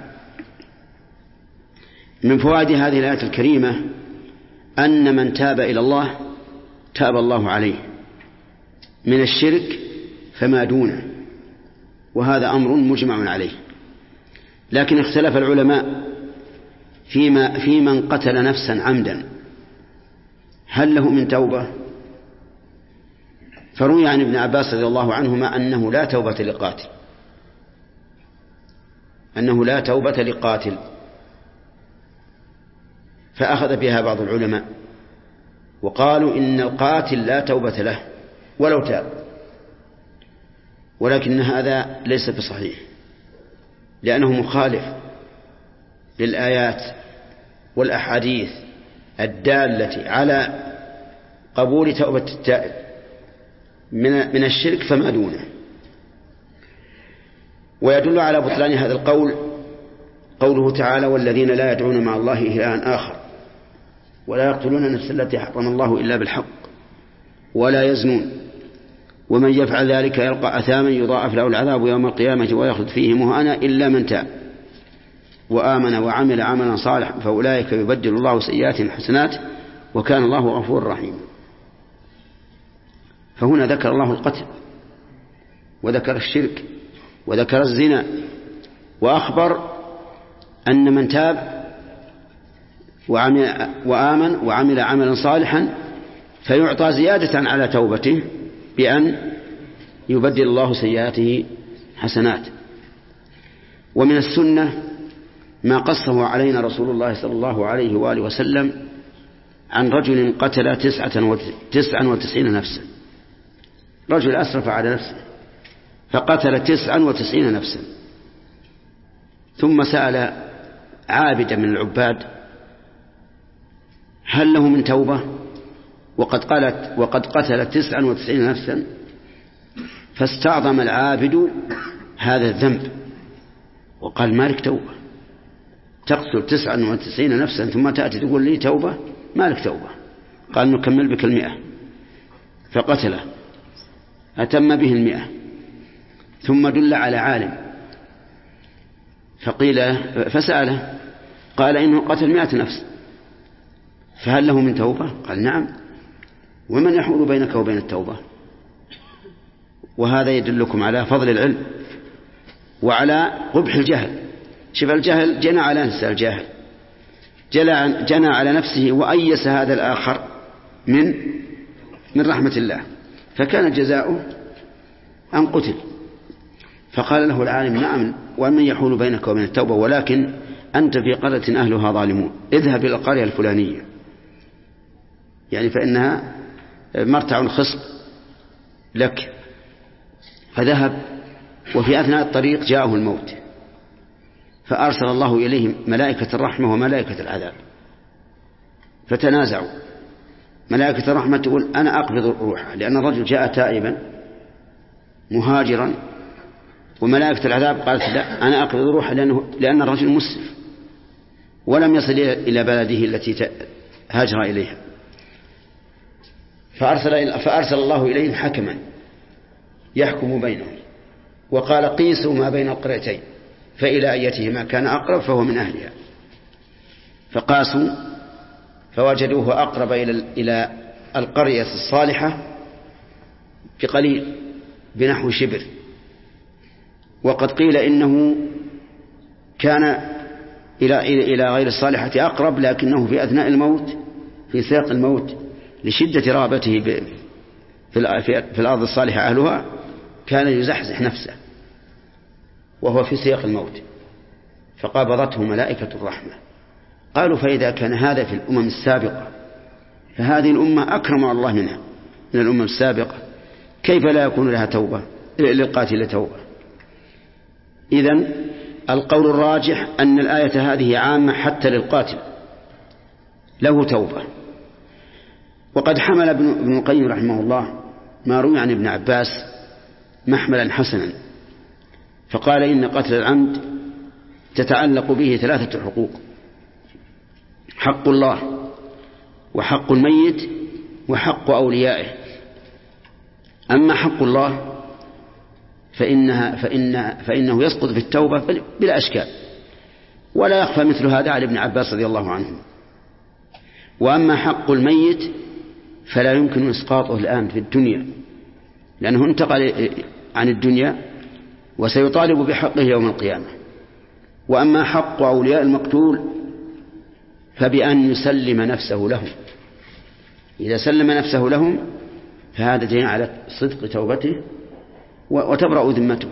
من فوائد هذه الآية الكريمة أن من تاب إلى الله تاب الله عليه من الشرك فما دونه، وهذا أمر مجمع عليه. لكن اختلف العلماء في من قتل نفسا عمدا هل له من توبة؟ فروي عن ابن عباس رضي الله عنهما أنه لا توبة لقاتل، أنه لا توبة لقاتل، فأخذ بها بعض العلماء وقالوا إن القاتل لا توبة له ولو تاب، ولكن هذا ليس بصحيح، لأنه مخالف للآيات والأحاديث الدالة على قبول توبة التائب من الشرك فما دونه. ويدل على بطلان هذا القول قوله تعالى والذين لا يدعون مع الله إلها آخر ولا يقتلون النفس التي حرم الله إلا بالحق ولا يزنون ومن يفعل ذلك يلقى أثاما يضاعف له العذاب يوم القيامة ويخلد فيه مهانا إلا من تاب وآمن وعمل عملا صالحا فأولئك يبدل الله سيئاتهم حسنات وكان الله غفورا رحيما. فهنا ذكر الله القتل وذكر الشرك وذكر الزنا، وأخبر أن من تاب وآمن وعمل عملا صالحا فيعطى زيادة على توبته بأن يبدل الله سيئاته حسنات. ومن السنة ما قصه علينا رسول الله صلى الله عليه وآله وسلم عن رجل قتل 99 نفسا، رجل أسرف على نفسه فقتل 99 نفسا، ثم سأل عابدا من العباد هل له من توبة وقد قتل 99 نفسا، فاستعظم العابد هذا الذنب وقال ما لك توبة، تقتل 99 نفسا ثم تأتي تقول لي توبة؟ ما لك توبة. قال نكمل بك 100، فقتله أتم به 100، ثم دل على عالم فسأله قال إنه قتل 100 نفس فهل له من توبة؟ قال نعم. ومن يحول بينك وبين التوبة؟ وهذا يدلكم على فضل العلم وعلى قبح الجهل. شوف الجهل جنى على نفسه، الجاهل جنى على نفسه وأيس هذا الآخر من رحمة الله، فكان جزاؤه أن قتل. فقال له العالم نعم ومن يحول بينك وبين التوبة، ولكن أنت في قرية أهلها ظالمون، اذهب إلى القرية الفلانية يعني فإنها مرتع خصب لك. فذهب وفي أثناء الطريق جاءه الموت فأرسل الله إليه ملائكة الرحمة وملائكة العذاب فتنازعوا. ملائكة الرحمة تقول أنا أقبض الروح لأن الرجل جاء تائبا مهاجرا، وملائكة العذاب قالت لا أنا أقبض الروح لأن الرجل مسرف ولم يصل إلى بلده التي هاجر إليها. فأرسل الله إليهم حكما يحكم بينهم وقال قيسوا ما بين القريتين فإلى أيتهما كان أقرب فهو من أهلها. فقاسوا فوجدوه أقرب إلى القرية الصالحة بقليل بنحو شبر، وقد قيل إنه كان إلى غير الصالحة أقرب، لكنه في أثناء الموت في سياق الموت لشدة رغبته في الأرض الصالحة أهلها كان يزحزح نفسه وهو في سياق الموت، فقابضته ملائكة الرحمة. قالوا فإذا كان هذا في الأمم السابقة فهذه الأمة أكرم على الله منها من الأمم السابقة، كيف لا يكون لها توبة للقاتل توبة؟ إذن القول الراجح أن الآية هذه عامة حتى للقاتل له توبة. وقد حمل ابن القيم رحمه الله ما روي عن ابن عباس محملا حسنا، فقال إن قتل العمد تتعلق به 3 حقوق: حق الله وحق الميت وحق أوليائه. أما حق الله فإنه يسقط في التوبة بلا أشكال، ولا يخفى مثل هذا على ابن عباس رضي الله عنه. وأما حق الميت فلا يمكن إسقاطه الآن في الدنيا، لأنه انتقل عن الدنيا وسيطالب بحقه يوم القيامة. وأما حق أولياء المقتول فبأن يسلم نفسه لهم، إذا سلم نفسه لهم فهذا دليل على صدق توبته وتبرأ ذمته.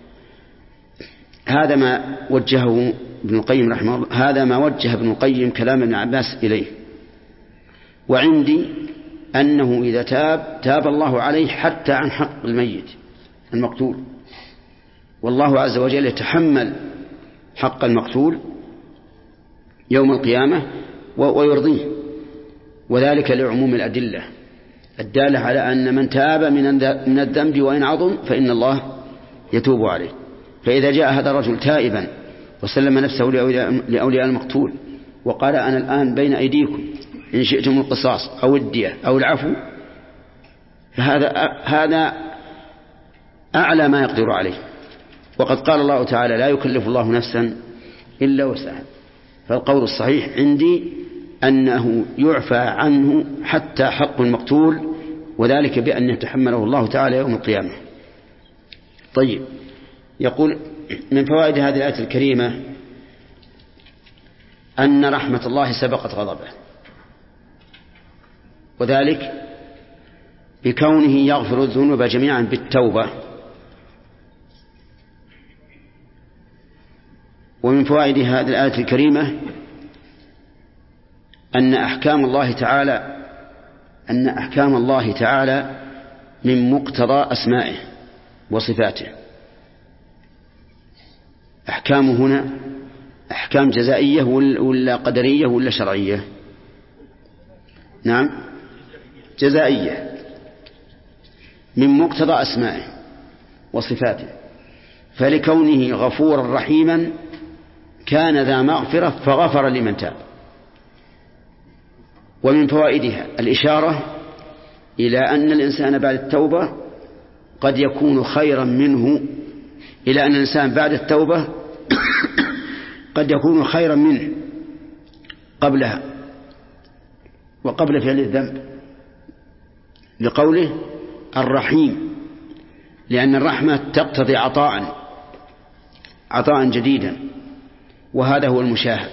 هذا ما وجهه ابن القيم رحمه الله، هذا ما وجه ابن القيم كلام ابن عباس إليه. وعندي أنه إذا تاب الله عليه حتى عن حق الميت المقتول، والله عز وجل يتحمل حق المقتول يوم القيامة ويرضيه، وذلك لعموم الأدلة الدالة على أن من تاب من الذنب وإن عظم فإن الله يتوب عليه. فإذا جاء هذا الرجل تائبا وسلم نفسه لأولياء المقتول وقال أنا الآن بين أيديكم إن شئتم القصاص أو الدية أو العفو، فهذا أعلى ما يقدر عليه. وقد قال الله تعالى لا يكلف الله نفسا إلا وسعها. فالقول الصحيح عندي أنه يعفى عنه حتى حق المقتول، وذلك بأن يتحمله الله تعالى يوم القيامة. طيب، يقول من فوائد هذه الآية الكريمة أن رحمة الله سبقت غضبه، وذلك بكونه يغفر الذنوب جميعا بالتوبة. ومن فوائد هذه الآية الكريمة أن أحكام الله تعالى من مقتضى أسمائه وصفاته. أحكامه هنا أحكام جزائية ولا قدرية ولا شرعية؟ نعم، جزائية، من مقتضى أسمائه وصفاته. فلكونه غفورا رحيما كان ذا مغفرة فغفر لمن تاب. ومن فوائدها الإشارة إلى أن الإنسان بعد التوبة قد يكون خيرا منه، إلى أن الإنسان بعد التوبة قد يكون خيرا منه قبلها وقبل فعل الذنب، لقوله الرحيم، لأن الرحمة تقتضي عطاء جديدا، وهذا هو المشاهد.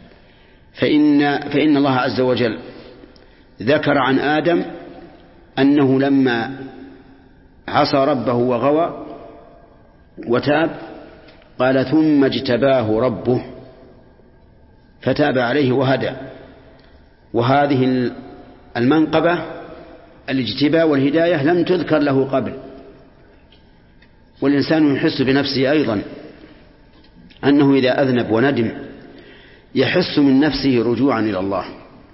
فإن الله عز وجل ذكر عن آدم أنه لما عصى ربه وغوى وتاب قال ثم اجتباه ربه فتاب عليه وهدى. وهذه المنقبة الاجتباء والهداية لم تذكر له قبل. والإنسان يحس بنفسه أيضا أنه إذا أذنب وندم يحس من نفسه رجوعا إلى الله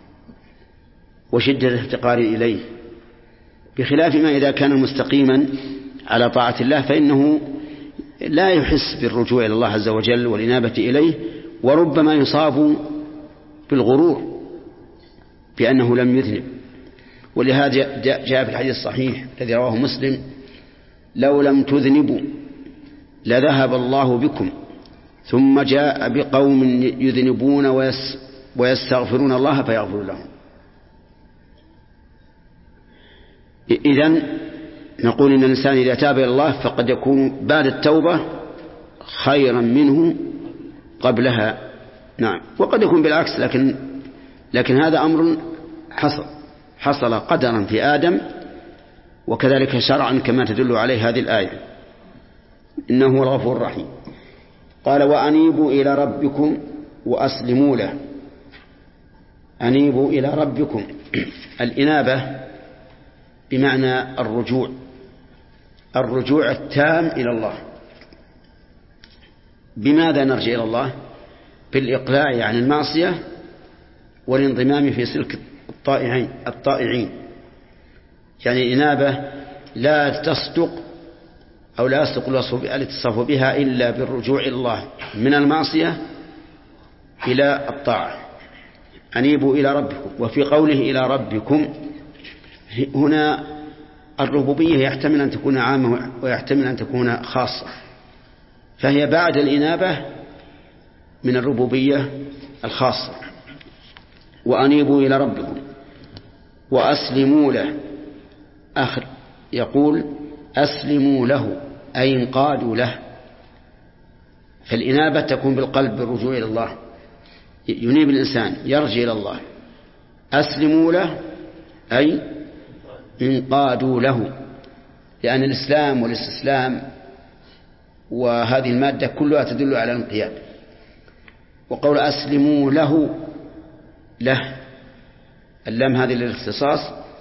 وشدة الافتقار إليه، بخلاف ما إذا كان مستقيما على طاعة الله فإنه لا يحس بالرجوع إلى الله عز وجل والإنابة إليه، وربما يصاب بالغرور بأنه لم يذنب. ولهذا جاء في الحديث الصحيح الذي رواه مسلم لو لم تذنبوا لذهب الله بكم ثم جاء بقوم يذنبون ويستغفرون الله فيغفر لهم. إذن نقول إن الإنسان إذا تاب إلى الله فقد يكون بعد التوبة خيرا منه قبلها. نعم. وقد يكون بالعكس، لكن هذا أمر حصل قدرا في آدم، وكذلك شرعا كما تدل عليه هذه الآية، إنه هو الغفور الرحيم. قال وأنيبوا إلى ربكم وأسلموا له. أنيبوا إلى ربكم، الإنابة بمعنى الرجوع التام إلى الله. بماذا نرجع إلى الله؟ بالإقلاع عن المعصية والانضمام في سلك الطائعين. يعني الإنابة لا تصدق أو لا يصدق الاتصاف بها إلا بالرجوع إلى الله من المعصية إلى الطاعة. أنيبوا إلى ربكم. وفي قوله إلى ربكم هنا الربوبية يحتمل أن تكون عامة ويحتمل أن تكون خاصة، فهي بعد الإنابة من الربوبية الخاصة. وأنيبوا إلى ربكم وأسلموا له. آخر يقول أسلموا له أي انقادوا له. فالإنابة تكون بالقلب بالرجوع إلى الله، ينيب الإنسان يرجع إلى الله. أسلموا له أي انقادوا له، لأن الإسلام والاستسلام وهذه المادة كلها تدل على الانقياد. وقول أسلموا له اللام هذه للاختصاص،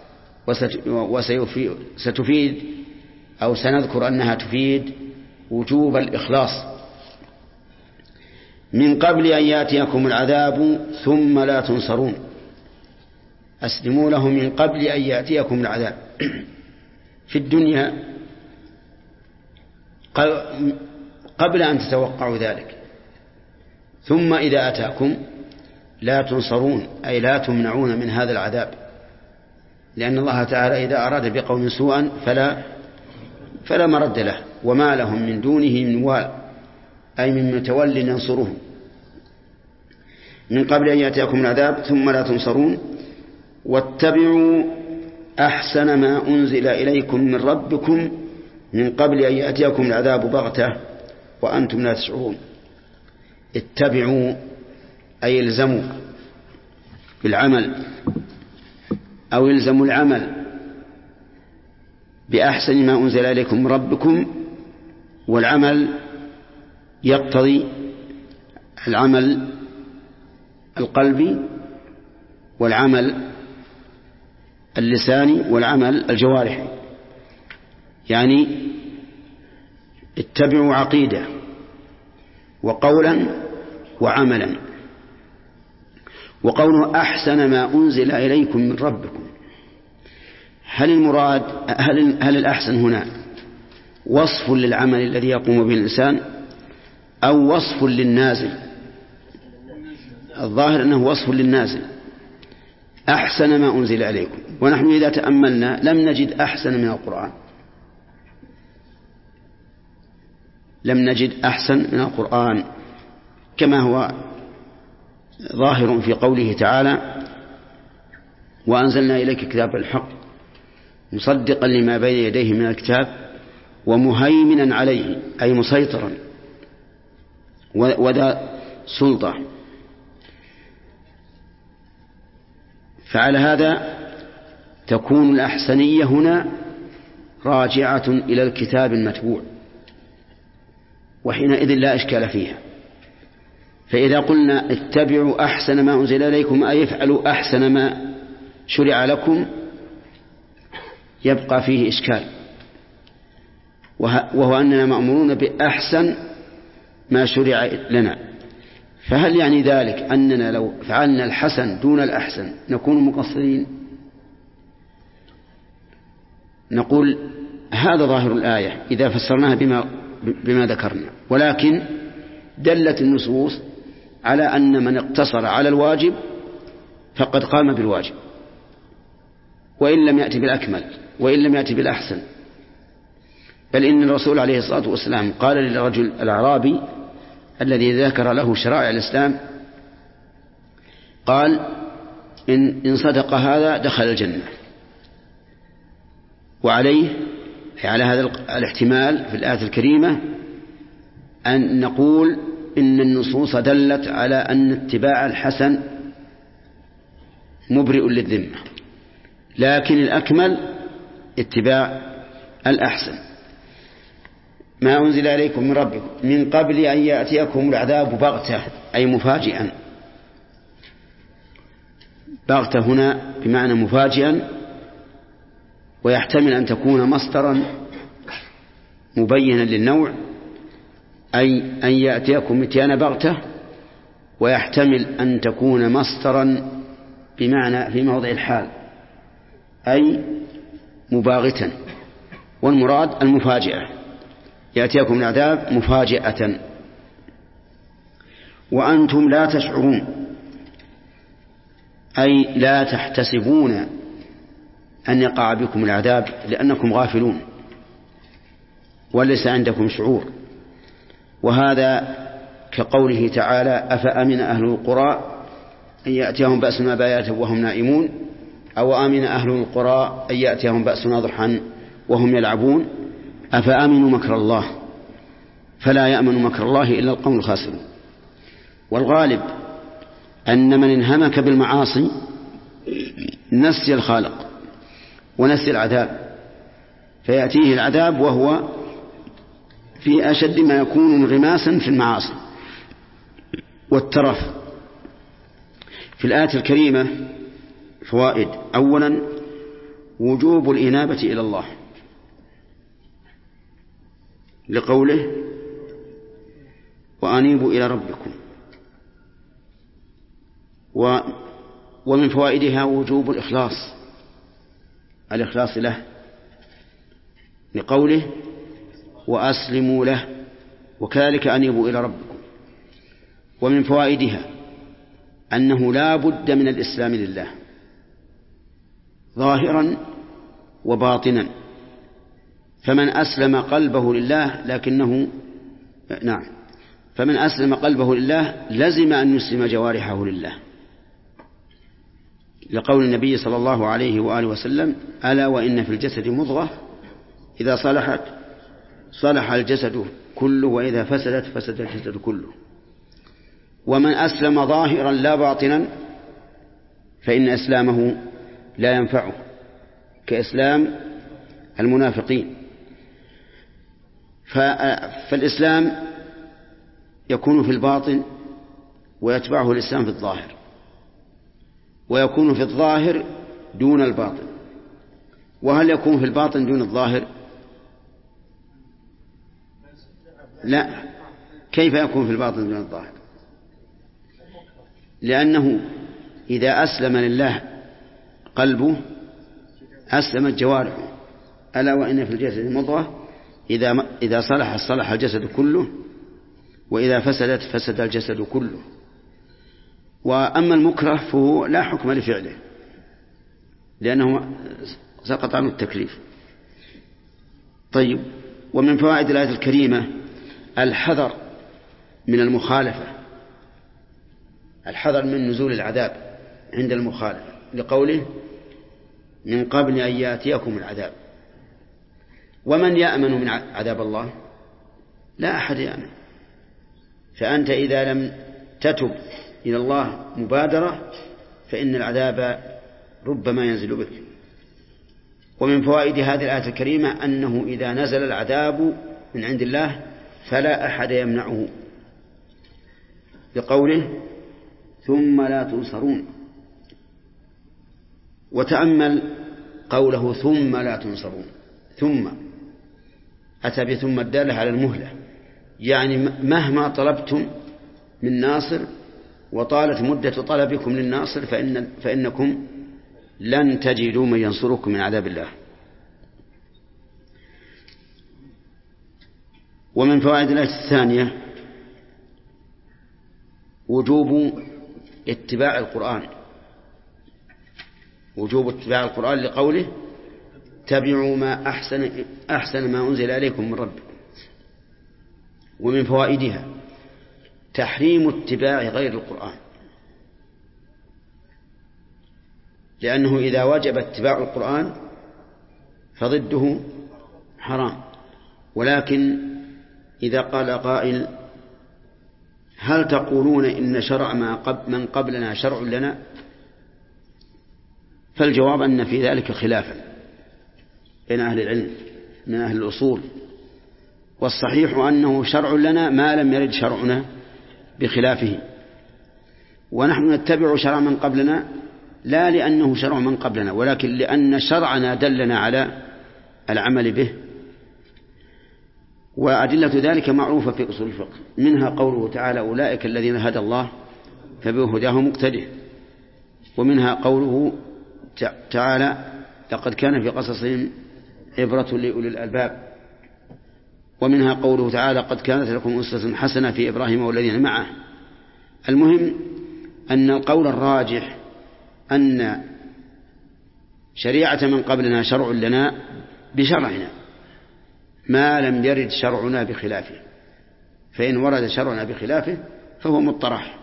وستفيد أو سنذكر أنها تفيد وجوب الإخلاص. من قبل أن يأتيكم العذاب ثم لا تنصرون. أسلموا له من قبل أن يأتيكم العذاب في الدنيا قبل أن تتوقعوا ذلك. ثم إذا أتاكم لا تنصرون أي لا تمنعون من هذا العذاب، لأن الله تعالى إذا أراد بقوم سوءا فلا مرد له، وما لهم من دونه من وال أي من متول ينصرهم. من قبل أن يأتيكم العذاب ثم لا تنصرون. واتبعوا أحسن ما أنزل إليكم من ربكم من قبل أن يأتيكم العذاب بغتة وأنتم لا تشعرون. اتبعوا أي الزموا بالعمل أو الزموا العمل بأحسن ما أنزل إليكم من ربكم. والعمل يقتضي العمل القلبي والعمل اللساني والعمل الجوارحي. يعني اتبعوا عقيدة وقولا وعملا. وقوله أحسن ما أنزل إليكم من ربكم، هل المراد هل الأحسن هنا وصف للعمل الذي يقوم به الإنسان أو وصف للنازل؟ الظاهر أنه وصف للنازل. أحسن ما أنزل إليكم، ونحن إذا تأملنا لم نجد أحسن من القرآن، لم نجد أحسن من القرآن، كما هو ظاهر في قوله تعالى وأنزلنا إليك كتاب الحق مصدقا لما بين يديه من الكتاب ومهيمنا عليه أي مسيطرا وذا سلطة. فعلى هذا تكون الأحسنية هنا راجعة إلى الكتاب المتبوع، وحينئذ لا إشكال فيها. فإذا قلنا اتبعوا أحسن ما أنزل إليكم أي افعلوا أحسن ما شرع لكم يبقى فيه إشكال، وهو أننا مأمورون بأحسن ما شرع لنا. فهل يعني ذلك أننا لو فعلنا الحسن دون الأحسن نكون مقصرين؟ نقول هذا ظاهر الآية إذا فسرناها بما ذكرنا، ولكن دلت النصوص على أن من اقتصر على الواجب فقد قام بالواجب، وإن لم يأتي بالأكمل وإن لم يأتي بالأحسن. بل إن الرسول عليه الصلاة والسلام قال للرجل الأعرابي الذي ذكر له شرائع الإسلام، قال إن صدق هذا دخل الجنة. وعليه على هذا الاحتمال في الآية الكريمة أن نقول إن النصوص دلت على أن اتباع الحسن مبرئ للذمة، لكن الأكمل اتباع الأحسن. ما أنزل إليكم من ربكم من قبل أن يأتيكم العذاب بغتة، أي مفاجئا. بغتة هنا بمعنى مفاجئا، ويحتمل أن تكون مصدرا مبينا للنوع، أي أن يأتيكم اتيان بغتة، ويحتمل أن تكون مصدرا بمعنى في موضع الحال، أي مباغتا، والمراد المفاجئة. يأتيكم العذاب مفاجئة وأنتم لا تشعرون، أي لا تحتسبون أن يقع بكم العذاب لأنكم غافلون وليس عندكم شعور. وهذا كقوله تعالى: أفأمن أهل القرى أن يأتيهم بأسنا بياتا وهم نائمون، أو آمن أهل القرى أن يأتيهم بأسنا ضحى وهم يلعبون، أفأمنوا مكر الله فلا يأمن مكر الله إلا القوم الخاسرون. والغالب أن من انهمك بالمعاصي نسي الخالق ونسي العذاب، فيأتيه العذاب وهو في أشد ما يكون انغماسا في المعاصي والترف. في الآية الكريمة فوائد: أولا وجوب الإنابة إلى الله لقوله: وأنيبوا إلى ربكم. ومن فوائدها وجوب الإخلاص له لقوله: وأسلموا له، وكذلك أنيبوا إلى ربكم. ومن فوائدها أنه لا بد من الإسلام لله ظاهرا وباطنا، فمن أسلم قلبه لله لزم أن يسلم جوارحه لله، لقول النبي صلى الله عليه وآله وسلم: ألا وإن في الجسد مضغة إذا صلحت صلح الجسد كله وإذا فسدت فسد الجسد كله. ومن أسلم ظاهرا لا باطنا فإن إسلامه لا ينفعه، كإسلام المنافقين. فالإسلام يكون في الباطن ويتبعه الإسلام في الظاهر، ويكون في الظاهر دون الباطن. وهل يكون في الباطن دون الظاهر؟ لا. كيف يكون في الباطن دون الظاهر؟ لأنه إذا أسلم لله قلبه أسلمت جوارحه. ألا وإن في الجسد مضغة إذا صلح صلح الجسد كله وإذا فسدت فسد الجسد كله. وأما المكره فهو لا حكم لفعله لأنه سقط عنه التكليف. طيب، ومن فوائد الآية الكريمة الحذر من المخالفة، الحذر من نزول العذاب عند المخالفة، لقوله: من قبل أن يأتيكم العذاب. ومن يأمن من عذاب الله؟ لا أحد يأمن. فأنت إذا لم تتب إلى الله مبادرة فإن العذاب ربما ينزل بك. ومن فوائد هذه الآية الكريمة أنه إذا نزل العذاب من عند الله فلا أحد يمنعه، لقوله: ثم لا تنصرون. وتأمل قوله: ثم لا تنصرون. ثم أتى بثم الدالة على المهلة، يعني مهما طلبتم من ناصر وطالت مدة طلبكم للناصر فإنكم لن تجدوا من ينصركم من عذاب الله. ومن فوائد الآية الثانية وجوب اتباع القرآن، وجوب اتباع القرآن لقوله: اتبعوا ما أحسن ما أنزل إليكم من ربكم. ومن فوائدها تحريم اتباع غير القرآن، لأنه إذا وجب اتباع القرآن فضده حرام. ولكن إذا قال قائل: هل تقولون إن شرع من قبلنا شرع لنا؟ فالجواب أن في ذلك خلافا بين أهل العلم من أهل الأصول، والصحيح أنه شرع لنا ما لم يرد شرعنا بخلافه، ونحن نتبع شرع من قبلنا لا لأنه شرع من قبلنا، ولكن لأن شرعنا دلنا على العمل به. وأدلة ذلك معروفة في أصول الفقه، منها قوله تعالى أولئك الذين هدى الله فبهداه مقتدئ، ومنها قوله تعالى لقد كان في قصصهم عبرة لأولي الألباب، ومنها قوله تعالى قد كانت لكم أسوة حسنة في إبراهيم والذين معه. المهم أن القول الراجح أن شريعة من قبلنا شرع لنا بشرعنا ما لم يرد شرعنا بخلافه، فإن ورد شرعنا بخلافه فهو مطرح.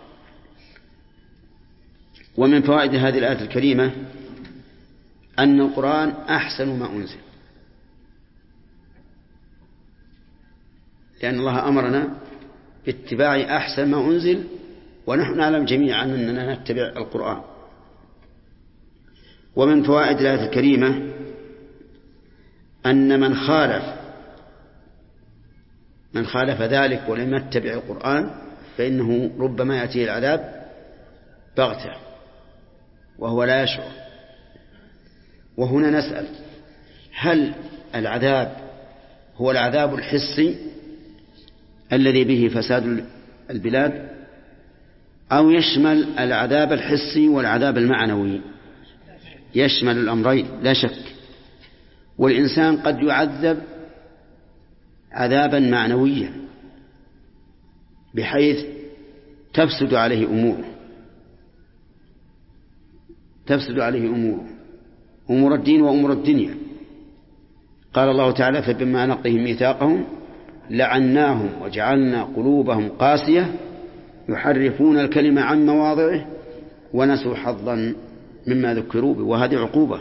ومن فوائد هذه الآية الكريمة أن القرآن أحسن ما أنزل، لأن الله أمرنا باتباع أحسن ما أنزل، ونحن نعلم جميعا أننا نتبع القرآن. ومن فوائد الآية الكريمة أن من خالف ذلك ولم يتبع القرآن فإنه ربما يأتيه العذاب بغتة وهو لا يشعر. وهنا نسأل: هل العذاب هو العذاب الحسي الذي به فساد البلاد، أو يشمل العذاب الحسي والعذاب المعنوي؟ يشمل الأمرين لا شك. والإنسان قد يعذب عذابا معنويا بحيث تفسد عليه أمور الدين وأمور الدنيا. قال الله تعالى: فبما نقضهم ميثاقهم لعناهم وجعلنا قلوبهم قاسية يحرفون الكلمة عن مواضعه ونسوا حظا مما ذكروا به. وهذه عقوبة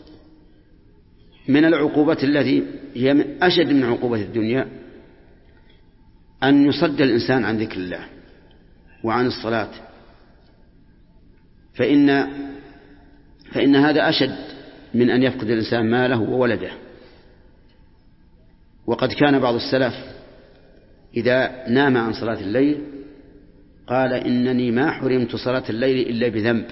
من العقوبات التي هي من أشد من عقوبة الدنيا، أن يصد الإنسان عن ذكر الله وعن الصلاة، فإن هذا أشد من أن يفقد الإنسان ماله وولده. وقد كان بعض السلف إذا نام عن صلاة الليل قال: إنني ما حرمت صلاة الليل إلا بذنب،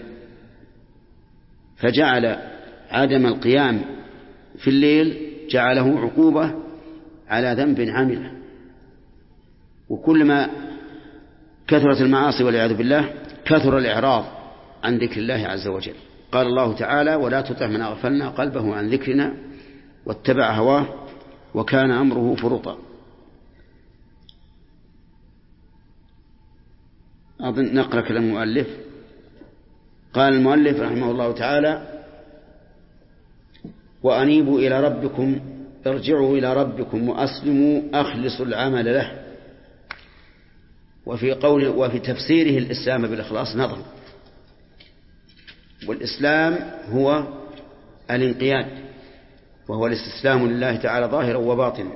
فجعل عدم القيام في الليل جعله عقوبة على ذنب عمله. وكلما كثرت المعاصي والعياذ بالله كثر الإعراض عن ذكر الله عز وجل. قال الله تعالى: ولا تطع من أغفلنا قلبه عن ذكرنا واتبع هواه وكان أمره فرطا. أظن نقرأ كلام المؤلف. قال المؤلف رحمه الله تعالى: وأنيبوا إلى ربكم، ارجعوا إلى ربكم وأسلموا أخلصوا العمل له. وفي تفسيره الإسلام بالإخلاص نظر، والإسلام هو الانقياد، وهو الاستسلام لله تعالى ظاهرا وباطنا.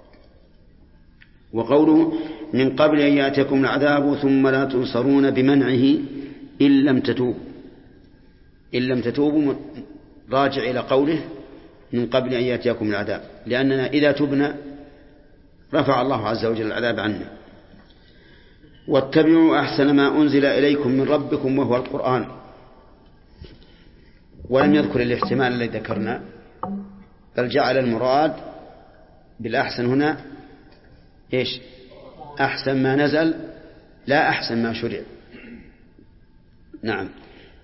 وقوله: من قبل أن يأتيكم العذاب ثم لا تنصرون بمنعه إن لم تتوبوا راجع إلى قوله من قبل أن يأتيكم العذاب، لأننا إذا تبنا رفع الله عز وجل العذاب عنا. واتبعوا أحسن ما أنزل إليكم من ربكم وهو القرآن. ولم يذكر الاحتمال الذي ذكرنا، بل جعل المراد بالأحسن هنا إيش؟ أحسن ما نزل لا أحسن ما شرع. نعم.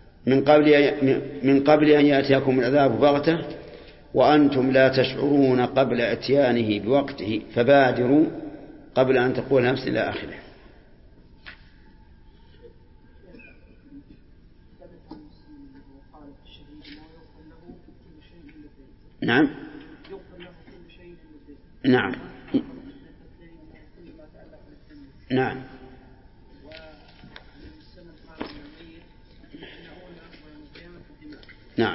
من قبل أن يأتيكم العذاب بغتة وأنتم لا تشعرون قبل إتيانه بوقته فبادروا قبل أن تقول نفس إلى آخره. نعم نعم نعم نعم.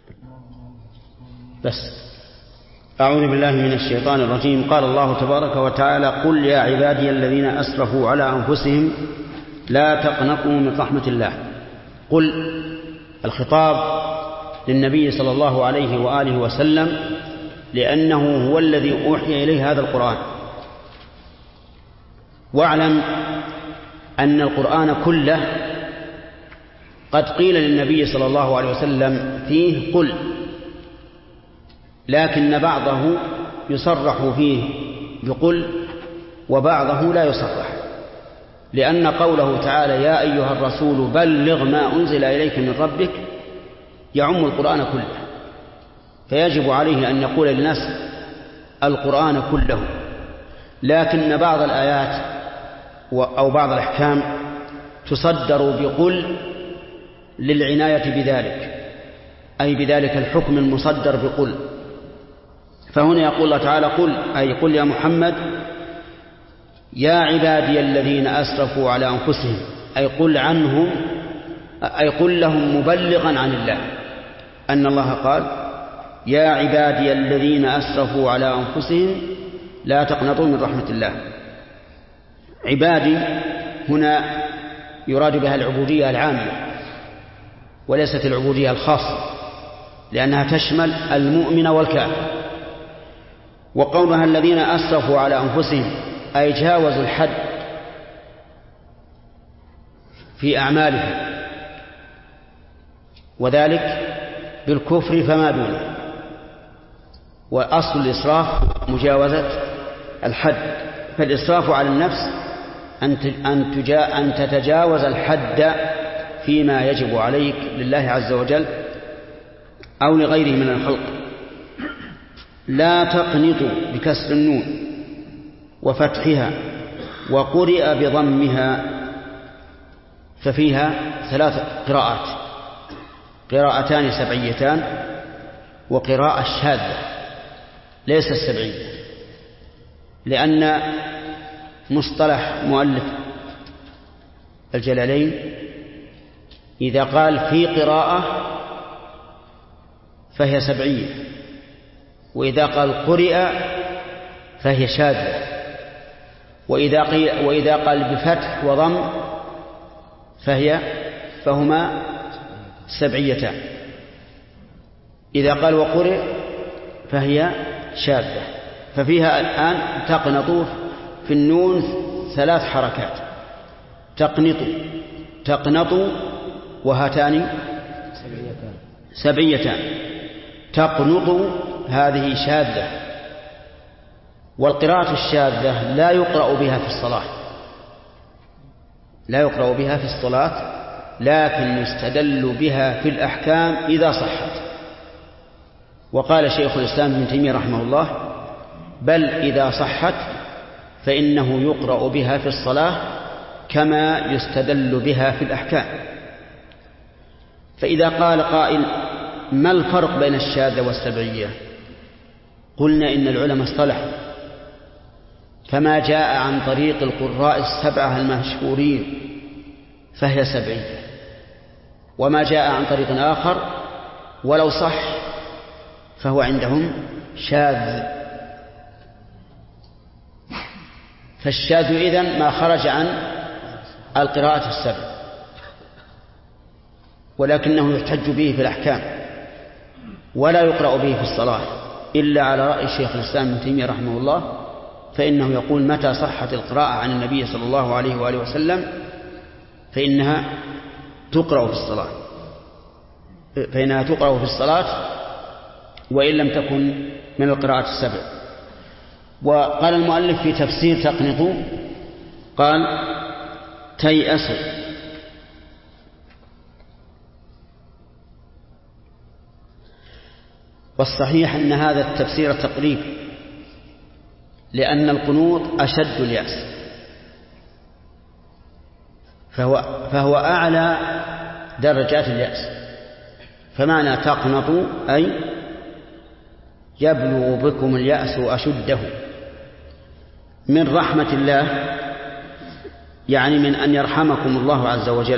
بس أعوذ بالله من الشيطان الرجيم. قال الله تبارك وتعالى: قل يا عبادي الذين أسرفوا على أنفسهم لا تقنطوا من رحمة الله. قل الخطاب للنبي صلى الله عليه وآله وسلم، لأنه هو الذي أوحي إليه هذا القرآن. واعلم أن القرآن كله قد قيل للنبي صلى الله عليه وسلم فيه قل، لكن بعضه يصرح فيه بقل وبعضه لا يصرح، لأن قوله تعالى يا أيها الرسول بلغ ما أنزل إليك من ربك يعم القرآن كله، فيجب عليه أن يقول للناس القرآن كله. لكن بعض الآيات أو بعض الأحكام تصدر بقل للعناية بذلك، أي بذلك الحكم المصدر بقل. فهنا يقول الله تعالى قل، أي قل يا محمد يا عبادي الذين أسرفوا على أنفسهم، أي قل عنهم، أي قل لهم مبلغا عن الله أن الله قال يا عبادي الذين أسرفوا على أنفسهم لا تقنطوا من رحمة الله. عبادي هنا يراد بها العبودية العامة وليست العبودية الخاصة، لأنها تشمل المؤمن والكافر. وقولها الذين أسرفوا على أنفسهم أي جاوزوا الحد في أعمالهم، وذلك بالكفر فما دونه. وأصل الإسراف مجاوزة الحد، فالإسراف على النفس أن تتجاوز الحد فيما يجب عليك لله عز وجل أو لغيره من الخلق. لا تقنطوا بكسر النون وفتحها، وقرئ بضمها، ففيها 3 قراءات، قراءتان سبعيتان وقراءة شاذة ليس السبعية، لأن مصطلح مؤلف الجلالين إذا قال في قراءة فهي سبعية، وإذا قال قرئ فهي شاذة، وإذا قال بفتح وضم فهما سبعيتان. إذا قال وقرئ فهي شاذة. ففيها الآن تقنطوا في النون 3 حركات، تقنطوا وهاتان سبعيتان، تقنطوا هذه شاذة. والقراءة الشاذة لا يقرأ بها في الصلاة، لا يقرأ بها في الصلاة، لكن يستدل بها في الأحكام إذا صحت. وقال شيخ الإسلام ابن تيمية رحمه الله بل إذا صحت فإنه يقرأ بها في الصلاة كما يستدل بها في الأحكام. فإذا قال قائل ما الفرق بين الشاذة والسبعية؟ قلنا إن العلماء اصطلحوا، فما جاء عن طريق القراء 7 المشهورين فهي سبعية، وما جاء عن طريق آخر ولو صح فهو عندهم شاذ. فالشاذ إذن ما خرج عن القراءة 7، ولكنه يحتج به في الأحكام ولا يقرأ به في الصلاة إلا على رأي شيخ الإسلام ابن تيمية رحمه الله، فإنه يقول متى صحت القراءة عن النبي صلى الله عليه وآله وسلم فإنها تقرأ في الصلاة وإن لم تكن من القراءة 7. وقال المؤلف في تفسير تقنطوا قال تيأسوا، والصحيح أن هذا التفسير تقريب، لأن القنوط أشد اليأس، فهو أعلى درجات اليأس. فمعنى تقنطوا أي يبلغ بكم اليأس أشده من رحمة الله، يعني من أن يرحمكم الله عز وجل،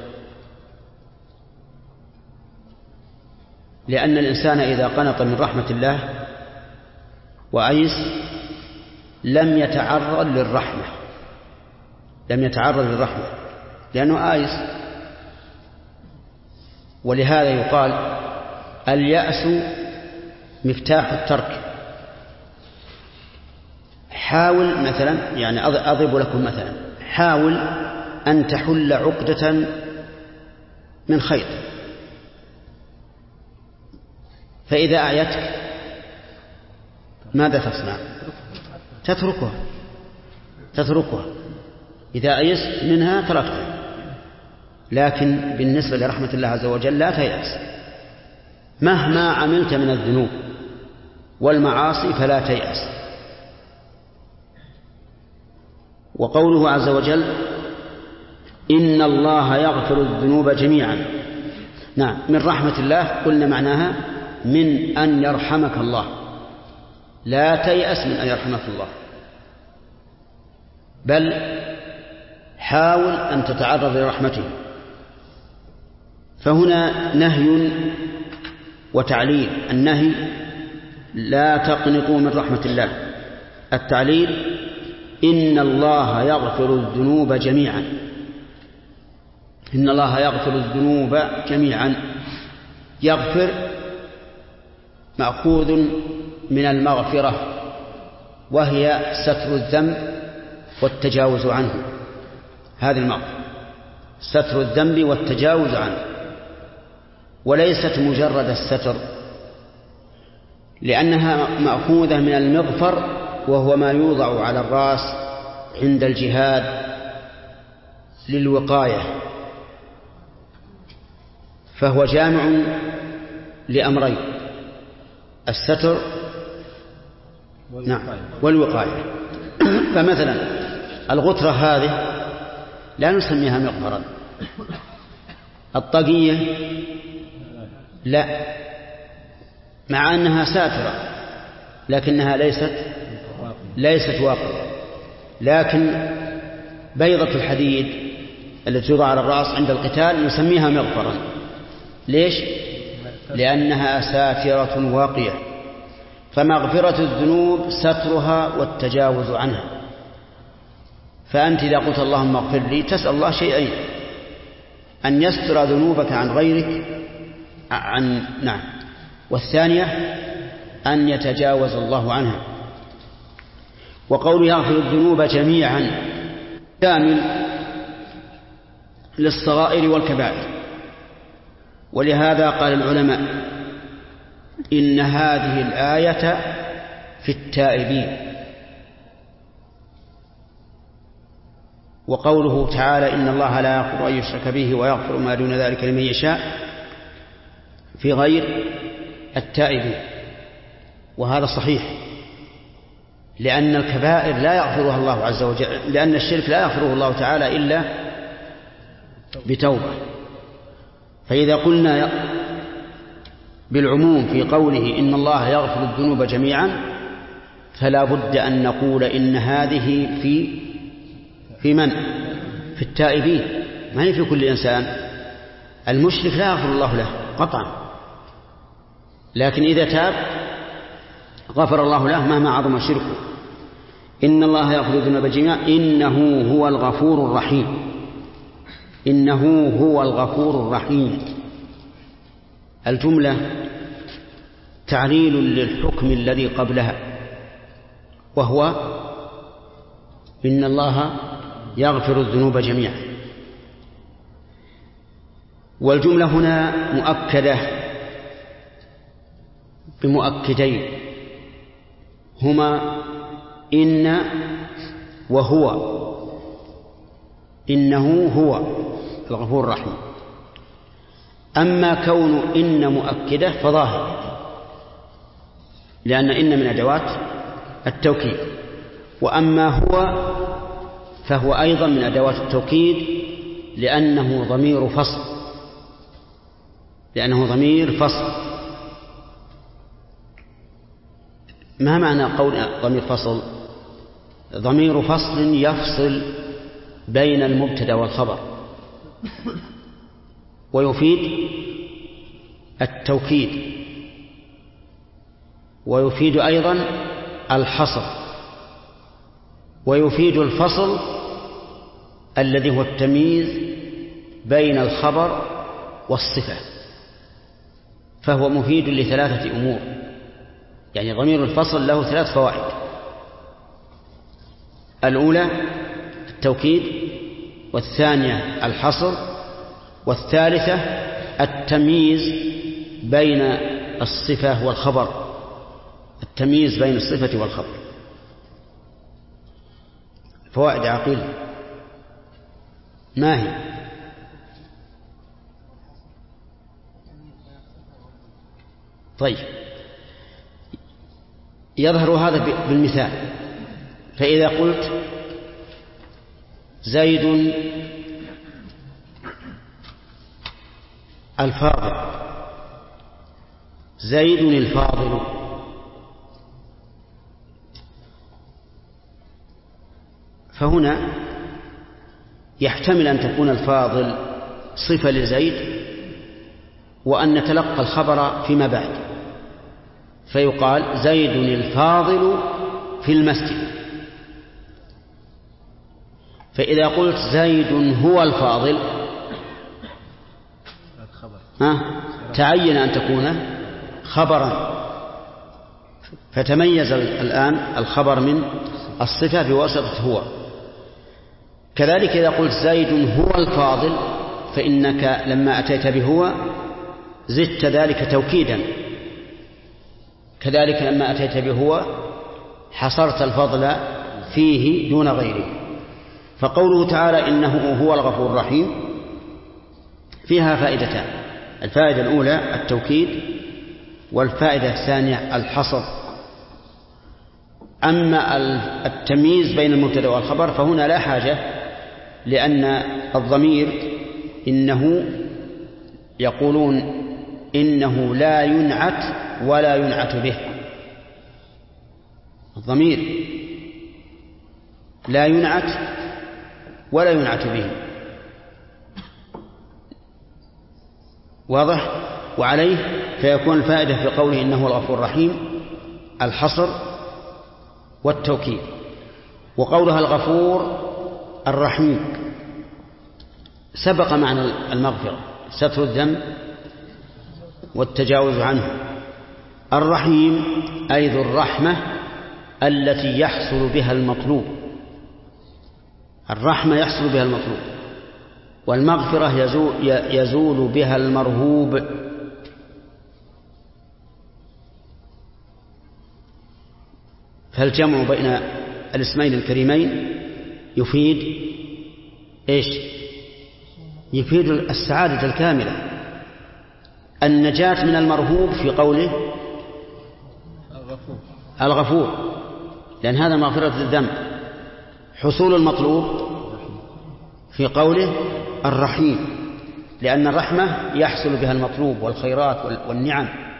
لأن الإنسان إذا قنط من رحمة الله وأيس لم يتعرض للرحمة، لأنه آيس. ولهذا يقال اليأس مفتاح الترك. حاول مثلا، يعني أضرب لكم مثلا، حاول أن تحل عقدة من خيط، فإذا أعيتك ماذا تصنع؟ تتركها. إذا أيست منها تركتها. لكن بالنسبة لرحمة الله عز وجل لا تيأس، مهما عملت من الذنوب والمعاصي فلا تيأس. وقوله عز وجل إن الله يغفر الذنوب جميعا، نعم، من رحمة الله قلنا معناها من أن يرحمك الله، لا تيأس من أن يرحمك الله، بل حاول أن تتعرض لرحمته. فهنا نهي وتعليل. النهي لا تقنطوا من رحمة الله، التعليل إن الله يغفر الذنوب جميعا. إن الله يغفر الذنوب جميعا. يغفر مأخوذ من المغفرة، وهي ستر الذنب والتجاوز عنه. هذه المغفرة ستر الذنب والتجاوز عنه، وليست مجرد الستر، لأنها مأخوذة من المغفر، وهو ما يوضع على الرأس عند الجهاد للوقاية، فهو جامع لأمرين: الستر والوقاية. فمثلا الغترة هذه لا نسميها مغفرا، الطاقية لا، مع أنها ساترة لكنها ليست واقعة. لكن بيضة الحديد التي توضع على الرأس عند القتال نسميها مغفرا. ليش؟ لأنها ساترة واقية. فمغفرة الذنوب سترها والتجاوز عنها. فأنت إذا قلت اللهم اغفر لي تسأل الله شيئين: أن يستر ذنوبك عن غيرك نعم، والثانية أن يتجاوز الله عنها. وقول يغفر الذنوب جميعا كامل للصغائر والكبائر. ولهذا قال العلماء إن هذه الآية في التائبين. وقوله تعالى إن الله لا يغفر أن يشرك به ويغفر ما دون ذلك لمن يشاء في غير التائبين. وهذا صحيح، لأن الكبائر لا يغفرها الله عز وجل، لأن الشرك لا يغفره الله تعالى إلا بتوبة. فإذا قلنا بالعموم في قوله إن الله يغفر الذنوب جميعا، فلا بد أن نقول إن هذه في من؟ في التائبين، ما هي في كل إنسان. المشرك لا يغفر الله له قطعا، لكن إذا تاب غفر الله له مهما عظم شركه. إن الله يغفر الذنوب جميعا إنه هو الغفور الرحيم. إنه هو الغفور الرحيم. الجملة تعليل للحكم الذي قبلها، وهو إن الله يغفر الذنوب جميعا. والجملة هنا مؤكدة بمؤكدين هما إن وهو. إنه هو الغفور الرحيم. أما كون إن مؤكدة فظاهر، لأن إن من أدوات التوكيد. وأما هو فهو أيضا من أدوات التوكيد، لأنه ضمير فصل. ما معنى قول ضمير فصل؟ ضمير فصل يفصل بين المبتدأ والخبر، ويفيد التوكيد، ويفيد أيضا الحصر، ويفيد الفصل الذي هو التمييز بين الخبر والصفة، فهو مفيد لثلاثة أمور. يعني ضمير الفصل له 3 فوائد: الأولى التوكيد، والثانية الحصر، والثالثة التمييز بين الصفة والخبر، التمييز بين الصفة والخبر. فوائد عقيل ما هي؟ طيب، يظهر هذا بالمثال. فإذا قلت زيد الفاضل، زيد الفاضل، فهنا يحتمل أن تكون الفاضل صفة لزيد، وأن نتلقى الخبر فيما بعد، فيقال زيد الفاضل في المسجد. فإذا قلت زيد هو الفاضل تعين أن تكون خبرا، فتميز الآن الخبر من الصفة بواسطة هو. كذلك إذا قلت زيد هو الفاضل، فإنك لما أتيت بهو زدت ذلك توكيدا، كذلك لما أتيت بهو حصرت الفضل فيه دون غيره. فقوله تعالى إنه هو الغفور الرحيم فيها فائدتان: الفائدة الأولى التوكيد، والفائدة الثانية الحصر. أما التمييز بين المبتدأ والخبر فهنا لا حاجة، لأن الضمير إنه يقولون إنه لا ينعت ولا ينعت به. الضمير لا ينعت ولا ينعت به، واضح؟ وعليه فيكون الفائدة في قوله إنه الغفور الرحيم الحصر والتوكيد. وقولها الغفور الرحيم سبق معنى المغفرة، ستر الذنب والتجاوز عنه. الرحيم أي ذو الرحمة التي يحصل بها المطلوب، الرحمة يحصل بها المطلوب، والمغفرة يزول بها المرهوب. فالجمع بين الاسمين الكريمين يفيد إيش؟ يفيد السعادة الكاملة، النجاة من المرهوب في قوله الغفور، لأن هذا مغفرة الذنب. حصول المطلوب في قوله الرحيم، لأن الرحمة يحصل بها المطلوب والخيرات والنعم.